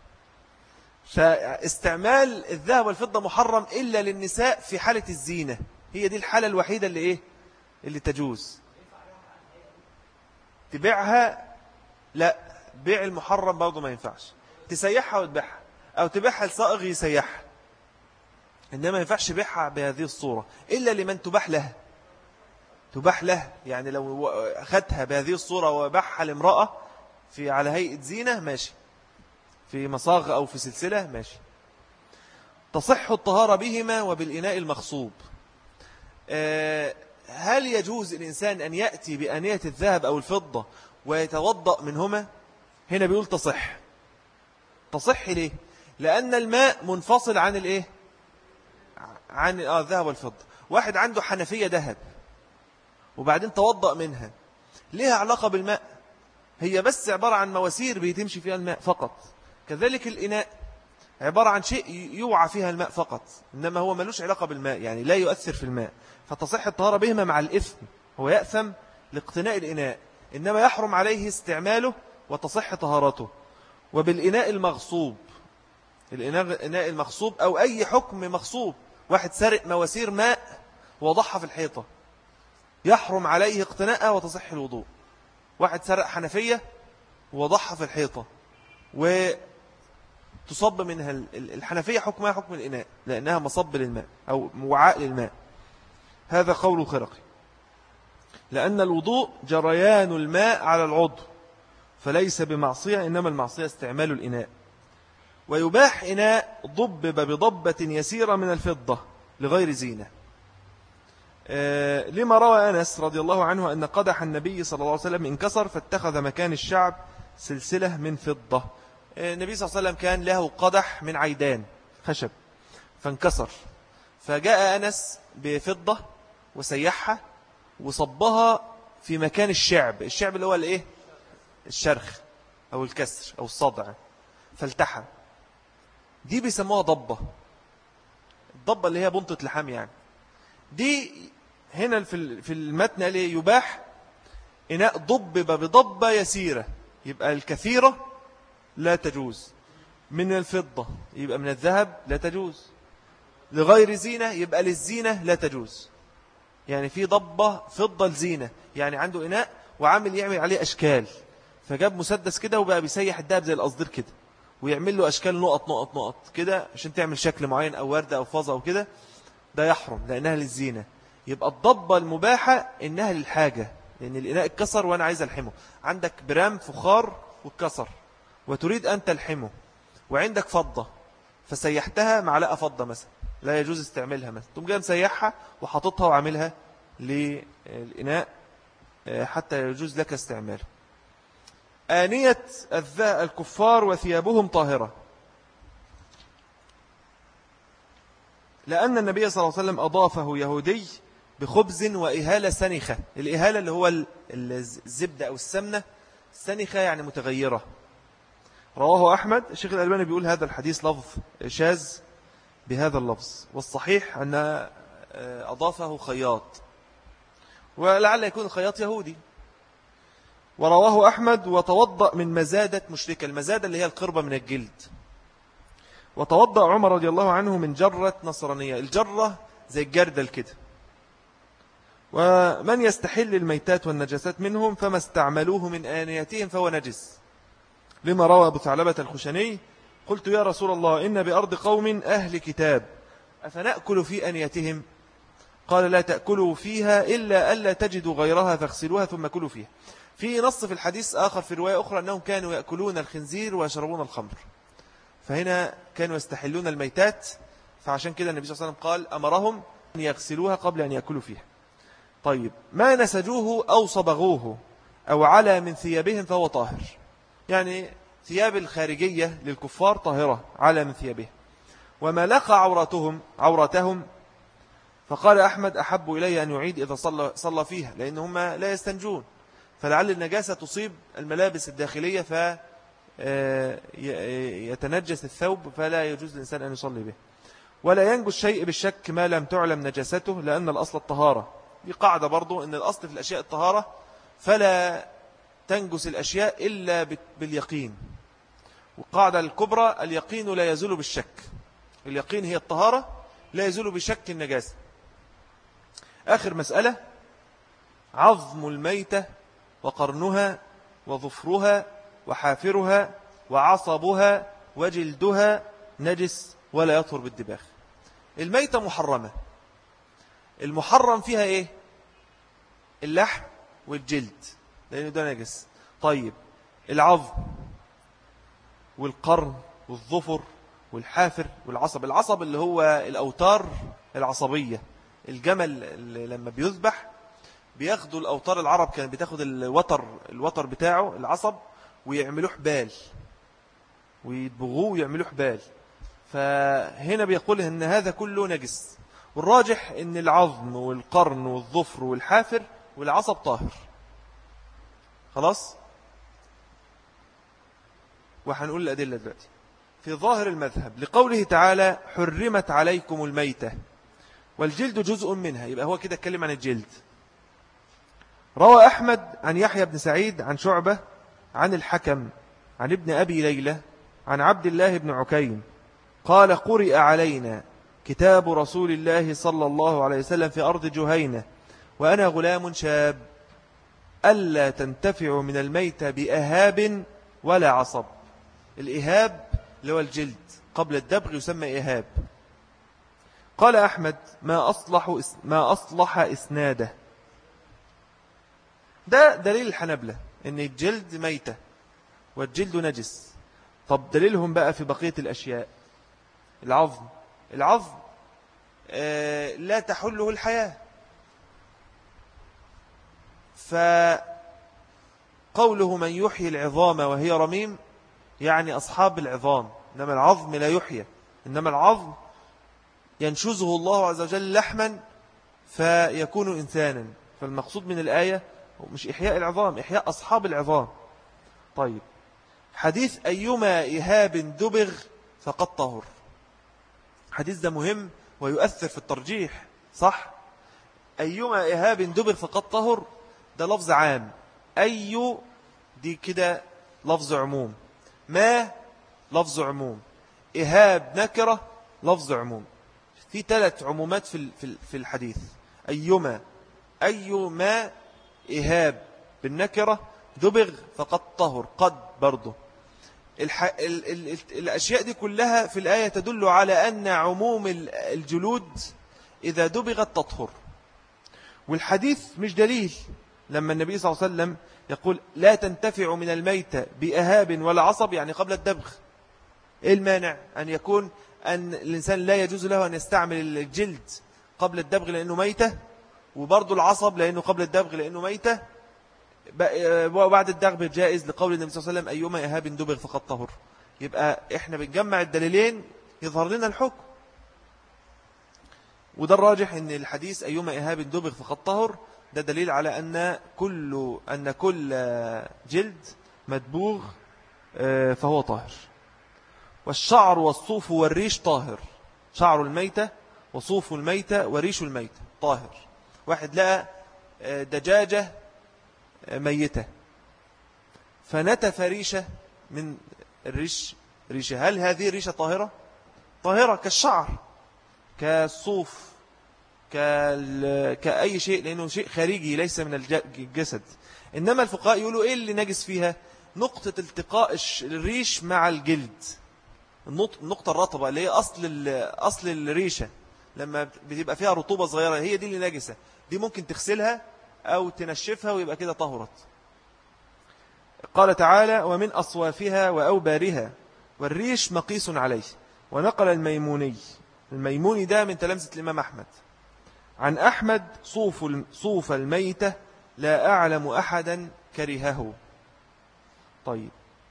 فاستعمال الذهب والفضة محرم إلا للنساء في حالة الزينة، هي دي الحالة الوحيدة اللي تجوز. تبيعها لا، بيع المحرم برضه ما ينفعش. تسيحها وتبيعها أو تبيعها لصائغ يسيحها، إنما ما ينفعش بيعها بهذه الصورة إلا لمن تباح له. تباح له يعني لو أخذتها بهذه الصورة وباعها لامرأة في على هيئة زينة ماشي، في مصاغ أو في سلسلة ماشي. تصح الطهارة بهما وبالإناء المغصوب. هل يجوز الإنسان أن يأتي بآنية الذهب أو الفضة ويتوضأ منهما؟ هنا بيقول تصح. تصح ليه؟ لأن الماء منفصل عن الإيه؟ عن الذهب والفضة. واحد عنده حنفية ذهب وبعدين توضأ منها، ليها علاقة بالماء؟ هي بس عبارة عن مواسير بيتمشي فيها الماء فقط. كذلك الإناء عبارة عن شيء يوعى فيها الماء فقط، إنما هو ملوش علاقة بالماء، يعني لا يؤثر في الماء. فتصح الطهارة بهما مع الإثم، هو يأثم لاقتناء الإناء إنما يحرم عليه استعماله وتصح طهارته. وبالإناء المغصوب، الإناء المغصوب أو أي حكم مغصوب، واحد سرق مواسير ماء ووضعها في الحيطة يحرم عليه اقتناءها وتصح الوضوء. واحد سرق حنفية ووضعها في الحيطة وتصب منها الحنفية، حكمها حكم الإناء لأنها مصب للماء أو وعاء للماء. هذا قول الخرقي، لأن الوضوء جريان الماء على العضو فليس بمعصية، إنما المعصية استعمال الإناء. ويباح إناء ضبب بضبة يسيرة من الفضة لغير زينة، لما روى أنس رضي الله عنه أن قدح النبي صلى الله عليه وسلم انكسر فاتخذ مكان الشعب سلسلة من فضة. النبي صلى الله عليه وسلم كان له قدح من عيدان خشب فانكسر، فجاء أنس بفضة وسيحها وصبها في مكان الشعب. الشعب اللي هو الايه؟ الشرخ أو الكسر أو الصدع، فالتحم. دي بيسموها ضبة. الضبة اللي هي بنطة لحام يعني. دي هنا في المتن قال يباح إناء ضبب بضبة يسيرة، يبقى الكثيرة لا تجوز. من الفضة يبقى من الذهب لا تجوز. لغير زينة يبقى للزينة لا تجوز. يعني في ضبة فضة الزينة، يعني عنده إناء وعامل يعمل عليه أشكال، فجاب مسدس كده وبقى بيسيح الدهب زي القصدير كده ويعمل له أشكال نقط نقط نقط كده عشان تعمل شكل معين أو وردة أو فازة أو كده، ده يحرم لأنها للزينة. يبقى الضبة المباحة إنها للحاجة، لأن الإناء اتكسر وأنا عايز ألحمه. عندك برام فخار واتكسر وتريد أن تلحمه وعندك فضة فسيحتها معلقة فضة مثلا، لا يجوز استعمالها مثلا، تقوم جاي مسيحها وحاططها وعاملها للإناء حتى يجوز لك استعماله. آنية الكفار وثيابهم طاهرة، لأن النبي صلى الله عليه وسلم أضافه يهودي بخبز وإهالة سنخة. الإهالة اللي هو الزبدة أو السمنة، سنخة يعني متغيرة. رواه أحمد. الشيخ الألباني بيقول هذا الحديث لفظ شاذ بهذا اللفظ، والصحيح أن أضافه خياط، ولعل يكون الخياط يهودي. ورواه أحمد وتوضأ من مزادة مشركة. المزادة اللي هي القربة من الجلد. وتوضأ عمر رضي الله عنه من جرة نصرانية. الجرة زي الجردل كده. ومن يستحل الميتات والنجاسات منهم فما استعملوه من آنيتهم فهو نجس، لما روى أبو ثعلبة الخشني قلت يا رسول الله إن بأرض قوم أهل كتاب أفنأكل في آنيتهم؟ قال لا تأكلوا فيها إلا ألا تجدوا غيرها فاغسلوها ثم كلوا فيها. في نص في الحديث آخر في رواية أخرى أنهم كانوا يأكلون الخنزير ويشربون الخمر، فهنا كانوا يستحلون الميتات، فعشان كده النبي صلى الله عليه وسلم قال أمرهم أن يغسلوها قبل أن يأكلوا فيها. طيب، ما نسجوه أو صبغوه أو على من ثيابهم فهو طاهر. يعني ثياب الخارجية للكفار طاهرة على من ثيابهم. وما لقى عورتهم فقال أحمد أحب إلي أن يعيد إذا صلى فيها، لأنهم لا يستنجون، فلعل النجاسة تصيب الملابس الداخلية فيتنجس الثوب، فلا يجوز للإنسان أن يصلي به. ولا ينجو الشيء بالشك ما لم تعلم نجاسته، لأن الأصل الطهارة. دي قاعدة برضو أن الأصل في الأشياء الطهارة، فلا تنجس الأشياء إلا باليقين. والقاعدة الكبرى اليقين لا يزول بالشك. اليقين هي الطهارة، لا يزول بشك النجاسة. آخر مسألة، عظم الميتة وقرنها وظفرها وحافرها وعصبها وجلدها نجس ولا يطهر بالدباغ. الميتة محرمة. المحرم فيها ايه؟ اللحم والجلد لأنه ده نجس. طيب العظم والقرن والظفر والحافر والعصب. العصب اللي هو الأوتار العصبية. الجمل اللي لما بيذبح بياخدوا الأوتار، العرب كانت بتاخد الوتر بتاعه العصب ويعملوه حبال ويدبغوه ويعملوه حبال. فهنا بيقول إن هذا كله نجس. والراجح إن العظم والقرن والظفر والحافر والعصب طاهر. خلاص. وحنقول الأدلة دلوقتي. في ظاهر المذهب لقوله تعالى حرمت عليكم الميتة والجلد جزء منها، يبقى هو كده اتكلم عن الجلد. روى أحمد عن يحيى بن سعيد عن شعبة عن الحكم عن ابن أبي ليلى عن عبد الله بن عكيم قال قرئ علينا كتاب رسول الله صلى الله عليه وسلم في أرض جهينة وأنا غلام شاب ألا تنتفع من الميت بأهاب ولا عصب. الإهاب اللي هو الجلد قبل الدبغ يسمى إهاب. قال أحمد ما أصلح إسناده. ده دليل الحنبلة إن الجلد ميتة والجلد نجس. طب دليلهم بقى في بقية الأشياء. العظم لا تحله الحياة، فقوله من يحيي العظام وهي رميم يعني أصحاب العظام، إنما العظم لا يحيى، إنما العظم ينشزه الله عز وجل لحما فيكون إنسانا. فالمقصود من الآية مش إحياء العظام، إحياء أصحاب العظام. طيب حديث أيما إهاب دبغ فقد طهر. حديث ده مهم ويؤثر في الترجيح، صح؟ أيما إهاب دبغ فقد طهر ده لفظ عام. أي دي كده لفظ عموم، ما لفظ عموم، إهاب نكرة لفظ عموم. في 3 عمومات في الحديث. أيما إهاب بالنكرة دبغ فقد طهر، قد برضه. الأشياء دي كلها في الآية تدل على أن عموم الجلود إذا دبغت تطهر. والحديث مش دليل لما النبي صلى الله عليه وسلم يقول لا تنتفع من الميتة بأهاب ولا عصب يعني قبل الدبغ. إيه المانع أن يكون أن الإنسان لا يجوز له أن يستعمل الجلد قبل الدبغ لأنه ميتة، وبرضه العصب لأنه قبل الدبغ لأنه ميتة، وبعد الدبغ جائز لقول النبي صلى الله عليه وسلم أيما إهاب دبغ فقد طهر. يبقى إحنا بنجمع الدليلين يظهر لنا الحكم. وده الراجح أن الحديث أيما إهاب دبغ فقد طهر ده دليل على أن كل جلد مدبوغ فهو طاهر. والشعر والصوف والريش طاهر. شعر الميتة وصوف الميتة وريش الميتة طاهر. واحد لقى دجاجة ميتة فنتف ريشة من الريش ريشة، هل هذه ريشة طاهرة؟ طاهرة كالشعر كالصوف كأي شيء، لأنه شيء خارجي ليس من الجسد. إنما الفقهاء يقولوا إيه اللي نجس فيها؟ نقطة التقاء الريش مع الجلد، النقطة الرطبة اللي هي أصل الريشة لما بتبقى فيها رطوبة صغيرة، هي دي اللي نجسة. دي ممكن تغسلها أو تنشفها ويبقى كده طهرت. قال تعالى ومن أصوافها وأوبارها والريش مقيس عليه. ونقل الميموني ده من تلامذة الإمام أحمد عن أحمد صوف الميتة لا أعلم أحدا كرهه. طيب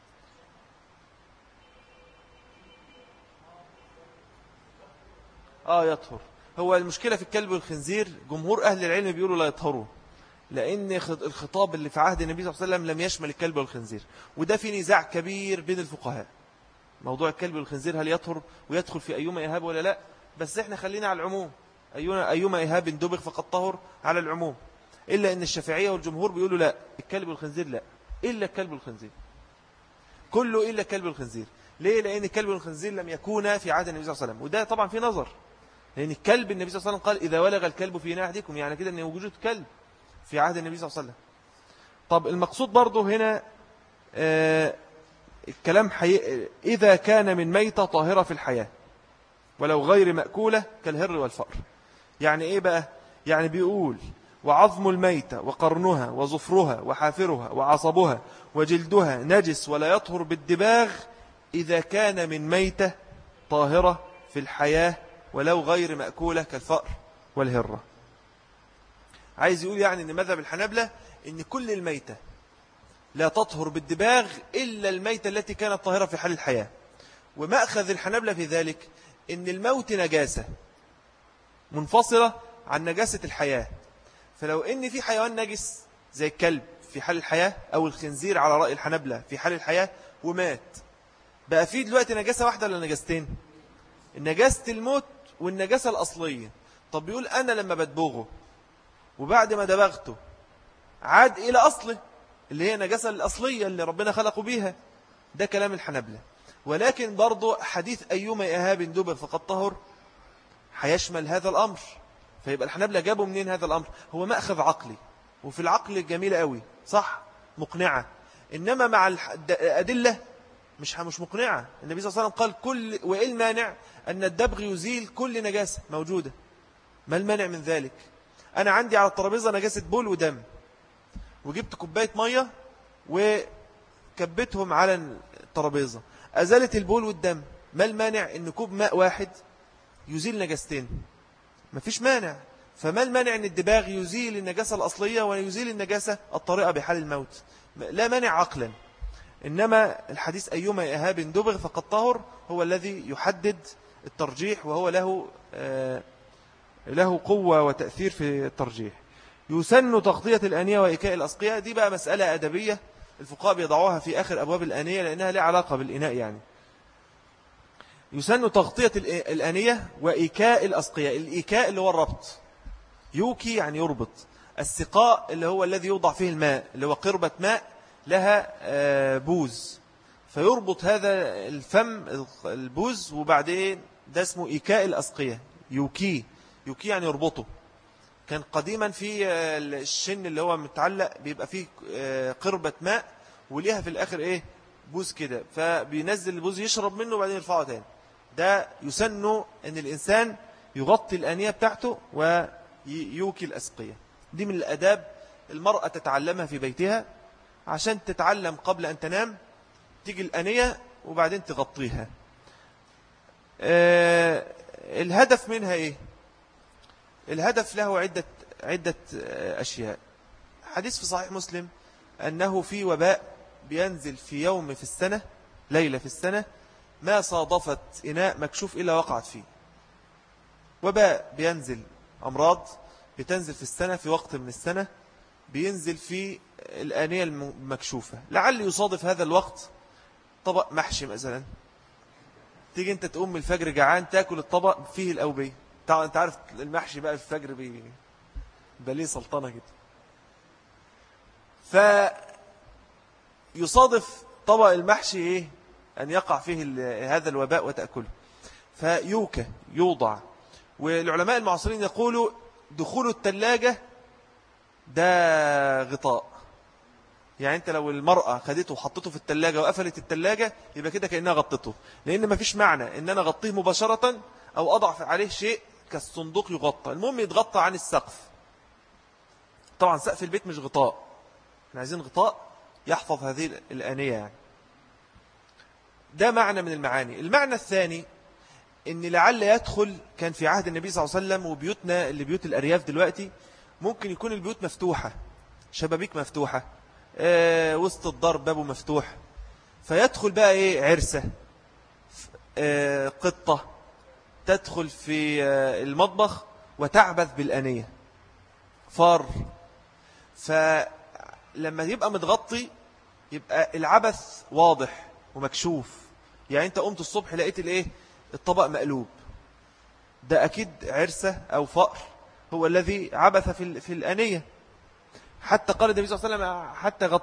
يطهر. هو المشكلة في الكلب والخنزير جمهور أهل العلم بيقولوا لا يطهروا، لأن الخطاب اللي في عهد النبي صلى الله عليه وسلم لم يشمل الكلب والخنزير. وده في نزاع كبير بين الفقهاء، موضوع الكلب والخنزير هل يطهر ويدخل في أيما إهاب ولا لا. بس احنا خلينا على العموم، أيما إهاب دبغ فقد طهر على العموم. إلا أن الشافعية والجمهور بيقولوا لا، الكلب والخنزير لا، إلا الكلب والخنزير كله إلا الكلب والخنزير. ليه؟ لأن الكلب والخنزير لم يكونا في عهد النبي صلى الله عليه وسلم. وده طبعا في نظر، لأن الكلب النبي صلى الله عليه وسلم قال إذا ولغ الكلب في ناحدكم، يعني كده أن وجود كلب في عهد النبي صلى الله عليه وسلم. طب المقصود برضو هنا الكلام إذا كان من ميتة طاهرة في الحياة ولو غير مأكولة كالهر والفأر. يعني إيه بقى؟ يعني بيقول وعظم الميتة وقرنها وظفرها وحافرها وعصبها وجلدها نجس ولا يطهر بالدباغ إذا كان من ميتة طاهرة في الحياة ولو غير مأكولة كالفأر والهرة. عايز يقول يعني أن مذهب الحنابلة أن كل الميتة لا تطهر بالدباغ إلا الميتة التي كانت طاهرة في حال الحياة. ومأخذ الحنابلة في ذلك أن الموت نجاسة منفصلة عن نجاسة الحياة. فلو أن في حيوان نجس زي الكلب في حال الحياة أو الخنزير على رأي الحنابلة في حال الحياة ومات، بقى فيه دلوقتي نجاسة واحدة ولا نجاستين؟ النجاسة الموت والنجاسة الأصلية. طب بيقول أنا لما بدبغه وبعد ما دبغته عاد إلى أصله اللي هي نجاسة الأصلية اللي ربنا خلقه بيها، ده كلام الحنابلة. ولكن برضو حديث أيما إهاب دبر فقد طهر هيشمل هذا الأمر. فيبقى الحنابلة جابوا منين هذا الأمر؟ هو مأخذ عقلي، وفي العقل جميلة قوي صح مقنعة، إنما مع الأدلة مش مقنعة. النبي صلى الله عليه وسلم قال وإيه المانع أن الدبغ يزيل كل نجاسة موجودة؟ ما المانع من ذلك؟ أنا عندي على الترابيزة نجاسة بول ودم، وجبت كوباية مية وكبتهم على الترابيزة، أزالت البول والدم. ما المانع أن كوب ماء واحد يزيل نجاستين؟ مفيش مانع. فما المانع أن الدباغ يزيل النجاسة الأصلية ويزيل النجاسة الطارئة بحال الموت؟ لا مانع عقلا. إنما الحديث أيما إهاب دبغ فقد طهر هو الذي يحدد الترجيح، وهو له قوة وتأثير في الترجيح. يسن تغطية الآنية وإيكاء الأسقية. دي بقى مسألة أدبية الفقهاء بيضعوها في آخر أبواب الآنية لأنها لا علاقة بالإناء. يعني يسن تغطية الآنية وإيكاء الأسقية. الإيكاء اللي هو الربط، يوكي يعني يربط. السقاء اللي هو الذي يوضع فيه الماء، اللي هو قربة ماء لها بوز، فيربط هذا الفم البوز، وبعدين ده اسمه إيكاء الأسقية. يوكي يعني يربطه. كان قديما في الشن اللي هو متعلق بيبقى فيه قربة ماء وليها في الآخر إيه بوز كده، فبينزل البوز يشرب منه وبعدين يرفعه تاني. ده يسن أن الإنسان يغطي الآنية بتاعته ويوكي الأسقية. دي من الأداب المرأة تتعلمها في بيتها عشان تتعلم قبل أن تنام. تيجي الآنية وبعدين تغطيها. الهدف منها إيه؟ الهدف له عدة أشياء. حديث في صحيح مسلم أنه في وباء بينزل في يوم في السنة، ليلة في السنة، ما صادفت إناء مكشوف إلا وقعت فيه. وباء بينزل، أمراض بتنزل في السنة في وقت من السنة بينزل في الآنية المكشوفة. لعل يصادف هذا الوقت طبق محشي مثلا، تيجي أنت تقوم من الفجر جعان تاكل الطبق فيه الأوبية. طبعا أنت عارف المحشي بقى في الفجر بليه سلطنة كده. فيصادف طبق المحشي إيه؟ أن يقع فيه هذا الوباء وتأكله، فيوكى يوضع. والعلماء المعاصرين يقولوا دخول الثلاجة ده غطاء. يعني أنت لو المرأة خدته وحطته في الثلاجة وقفلت الثلاجة يبقى كده كأنها غطته، لأن ما فيش معنى أن أنا غطيه مباشرة أو أضع عليه شيء كالصندوق يغطى. المهم يتغطى عن السقف. طبعا سقف البيت مش غطاء، احنا عايزين غطاء يحفظ هذه الآنية. يعني ده معنى من المعاني. المعنى الثاني ان لعل يدخل، كان في عهد النبي صلى الله عليه وسلم وبيوتنا اللي بيوت الأرياف دلوقتي ممكن يكون البيوت مفتوحة، شبابيك مفتوحة، وسط الدار بابه مفتوح، فيدخل بقى ايه عرسة، قطة تدخل في المطبخ وتعبث بالآنية، فار. فلما يبقى متغطي يبقى العبث واضح ومكشوف. يعني انت قمت الصبح لقيت الايه الطبق مقلوب، ده اكيد عرسة او فأر هو الذي عبث في الآنية. حتى قال النبي صلى الله عليه وسلم حتى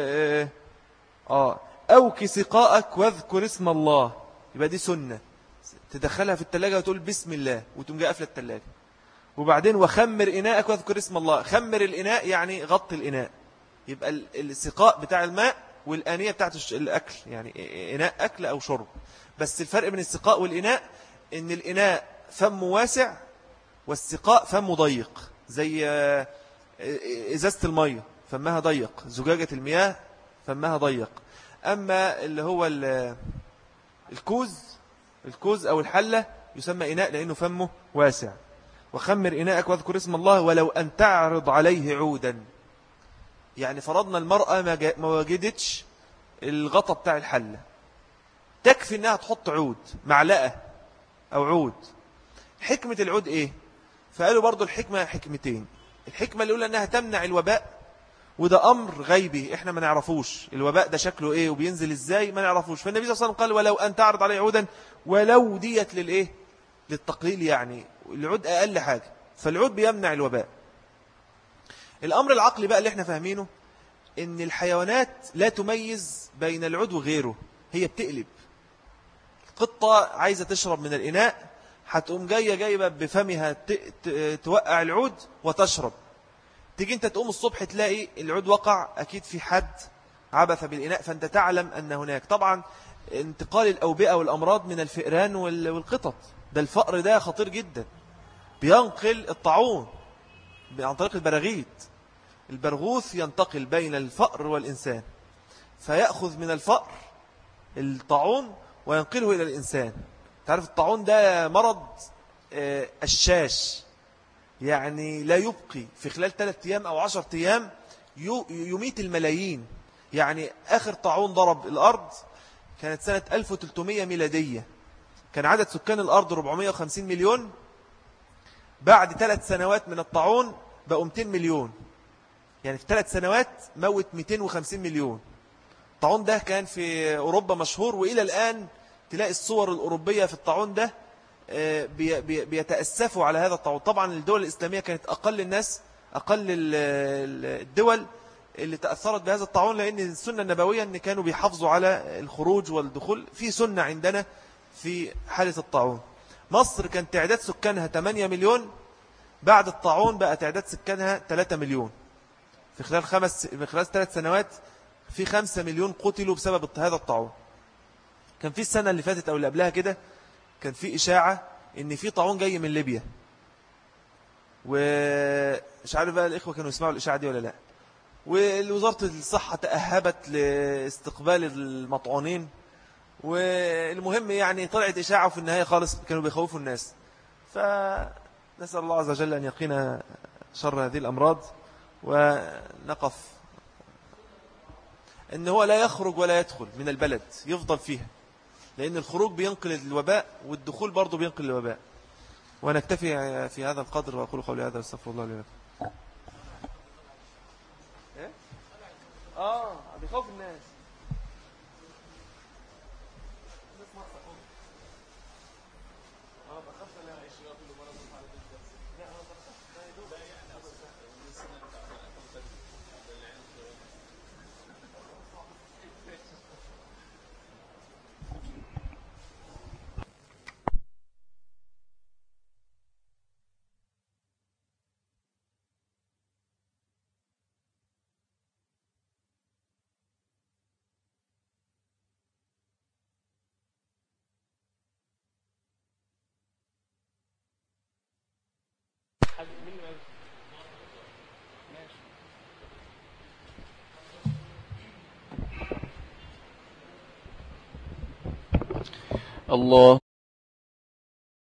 أوكي سقاءك واذكر اسم الله. يبقى دي سنة، تدخلها في التلاجة وتقول بسم الله وتقوم جاي قافله التلاجة. وبعدين وخمر إناءك واذكر اسم الله. خمر الإناء يعني غطي الإناء. يبقى السقاء بتاع الماء والآنية بتاعت الأكل، يعني إناء أكل أو شرب. بس الفرق بين السقاء والإناء إن الإناء فمه واسع والسقاء فمه ضيق، زي إزازة المية فمها ضيق، زجاجة المياه فمها ضيق. أما اللي هو الكوز أو الحلة يسمى إناء لأنه فمه واسع. وخمر إناءك واذكر اسم الله ولو أن تعرض عليه عودا. يعني فرضنا المرأة ما وجدتش الغطا بتاع الحلة، تكفي أنها تحط عود، معلقة أو عود. حكمة العود إيه؟ فقالوا برضو الحكمة حكمتين. الحكمة الأولى أنها تمنع الوباء، وده أمر غيبي إحنا ما نعرفوش الوباء ده شكله إيه وبينزل إزاي ما نعرفوش. فالنبي صلى الله عليه وسلم قال ولو أن تعرض عليه عودا، ولو ديت للإيه؟ للتقليل، يعني العود أقل حاجة، فالعود بيمنع الوباء. الأمر العقلي بقى اللي إحنا فاهمينه إن الحيوانات لا تميز بين العود وغيره، هي بتقلب. قطة عايزة تشرب من الإناء هتقوم جايبة بفمها توقع العود وتشرب. تيجي انت تقوم الصبح تلاقي العود وقع، أكيد في حد عبث بالإناء، فأنت تعلم أن هناك طبعا انتقال الأوبئة والأمراض من الفئران والقطط. ده الفأر ده خطير جدا، بينقل الطاعون عن طريق البراغيث. البرغوث ينتقل بين الفأر والإنسان، فيأخذ من الفأر الطاعون وينقله إلى الإنسان. تعرف الطاعون ده مرض الشاش، يعني لا يبقي في خلال 3 أيام أو 10 أيام يميت الملايين. يعني آخر طاعون ضرب الأرض كانت سنة 1300 ميلادية، كان عدد سكان الأرض 450 مليون. بعد 3 سنوات من الطاعون بقوا 200 مليون، يعني في 3 سنوات موت 250 مليون. الطاعون ده كان في أوروبا مشهور، وإلى الآن تلاقي الصور الأوروبية في الطاعون ده بيتأسفوا على هذا الطاعون. طبعا الدول الإسلامية كانت أقل الدول اللي تأثرت بهذا الطاعون، لأن السنة النبوية أن كانوا بيحافظوا على الخروج والدخول. في سنة عندنا في حالة الطاعون. مصر كان تعداد سكانها 8 مليون، بعد الطاعون بقى تعداد سكانها 3 مليون. في خلال 3 سنوات في 5 مليون قتلوا بسبب هذا الطاعون. كان في السنة اللي فاتت أو اللي قبلها كده كان في إشاعة إن في طاعون جاي من ليبيا، ومش عارف بقى الإخوة كانوا يسمعوا الإشاعة دي ولا لا. ووزارة الصحة تأهبت لاستقبال المطعونين، والمهم يعني طلعت إشاعة، وفي النهاية خالص كانوا بيخوفوا الناس. فنسأل الله عز وجل أن يقينا شر هذه الأمراض، ونقف إن هو لا يخرج ولا يدخل من البلد، يفضل فيها، لأن الخروج بينقل الوباء والدخول برضو بينقل الوباء. ونكتفي في هذا القدر، وأقول قولي هذا واستغفر الله لي ولكم. بيخوف الناس. الله.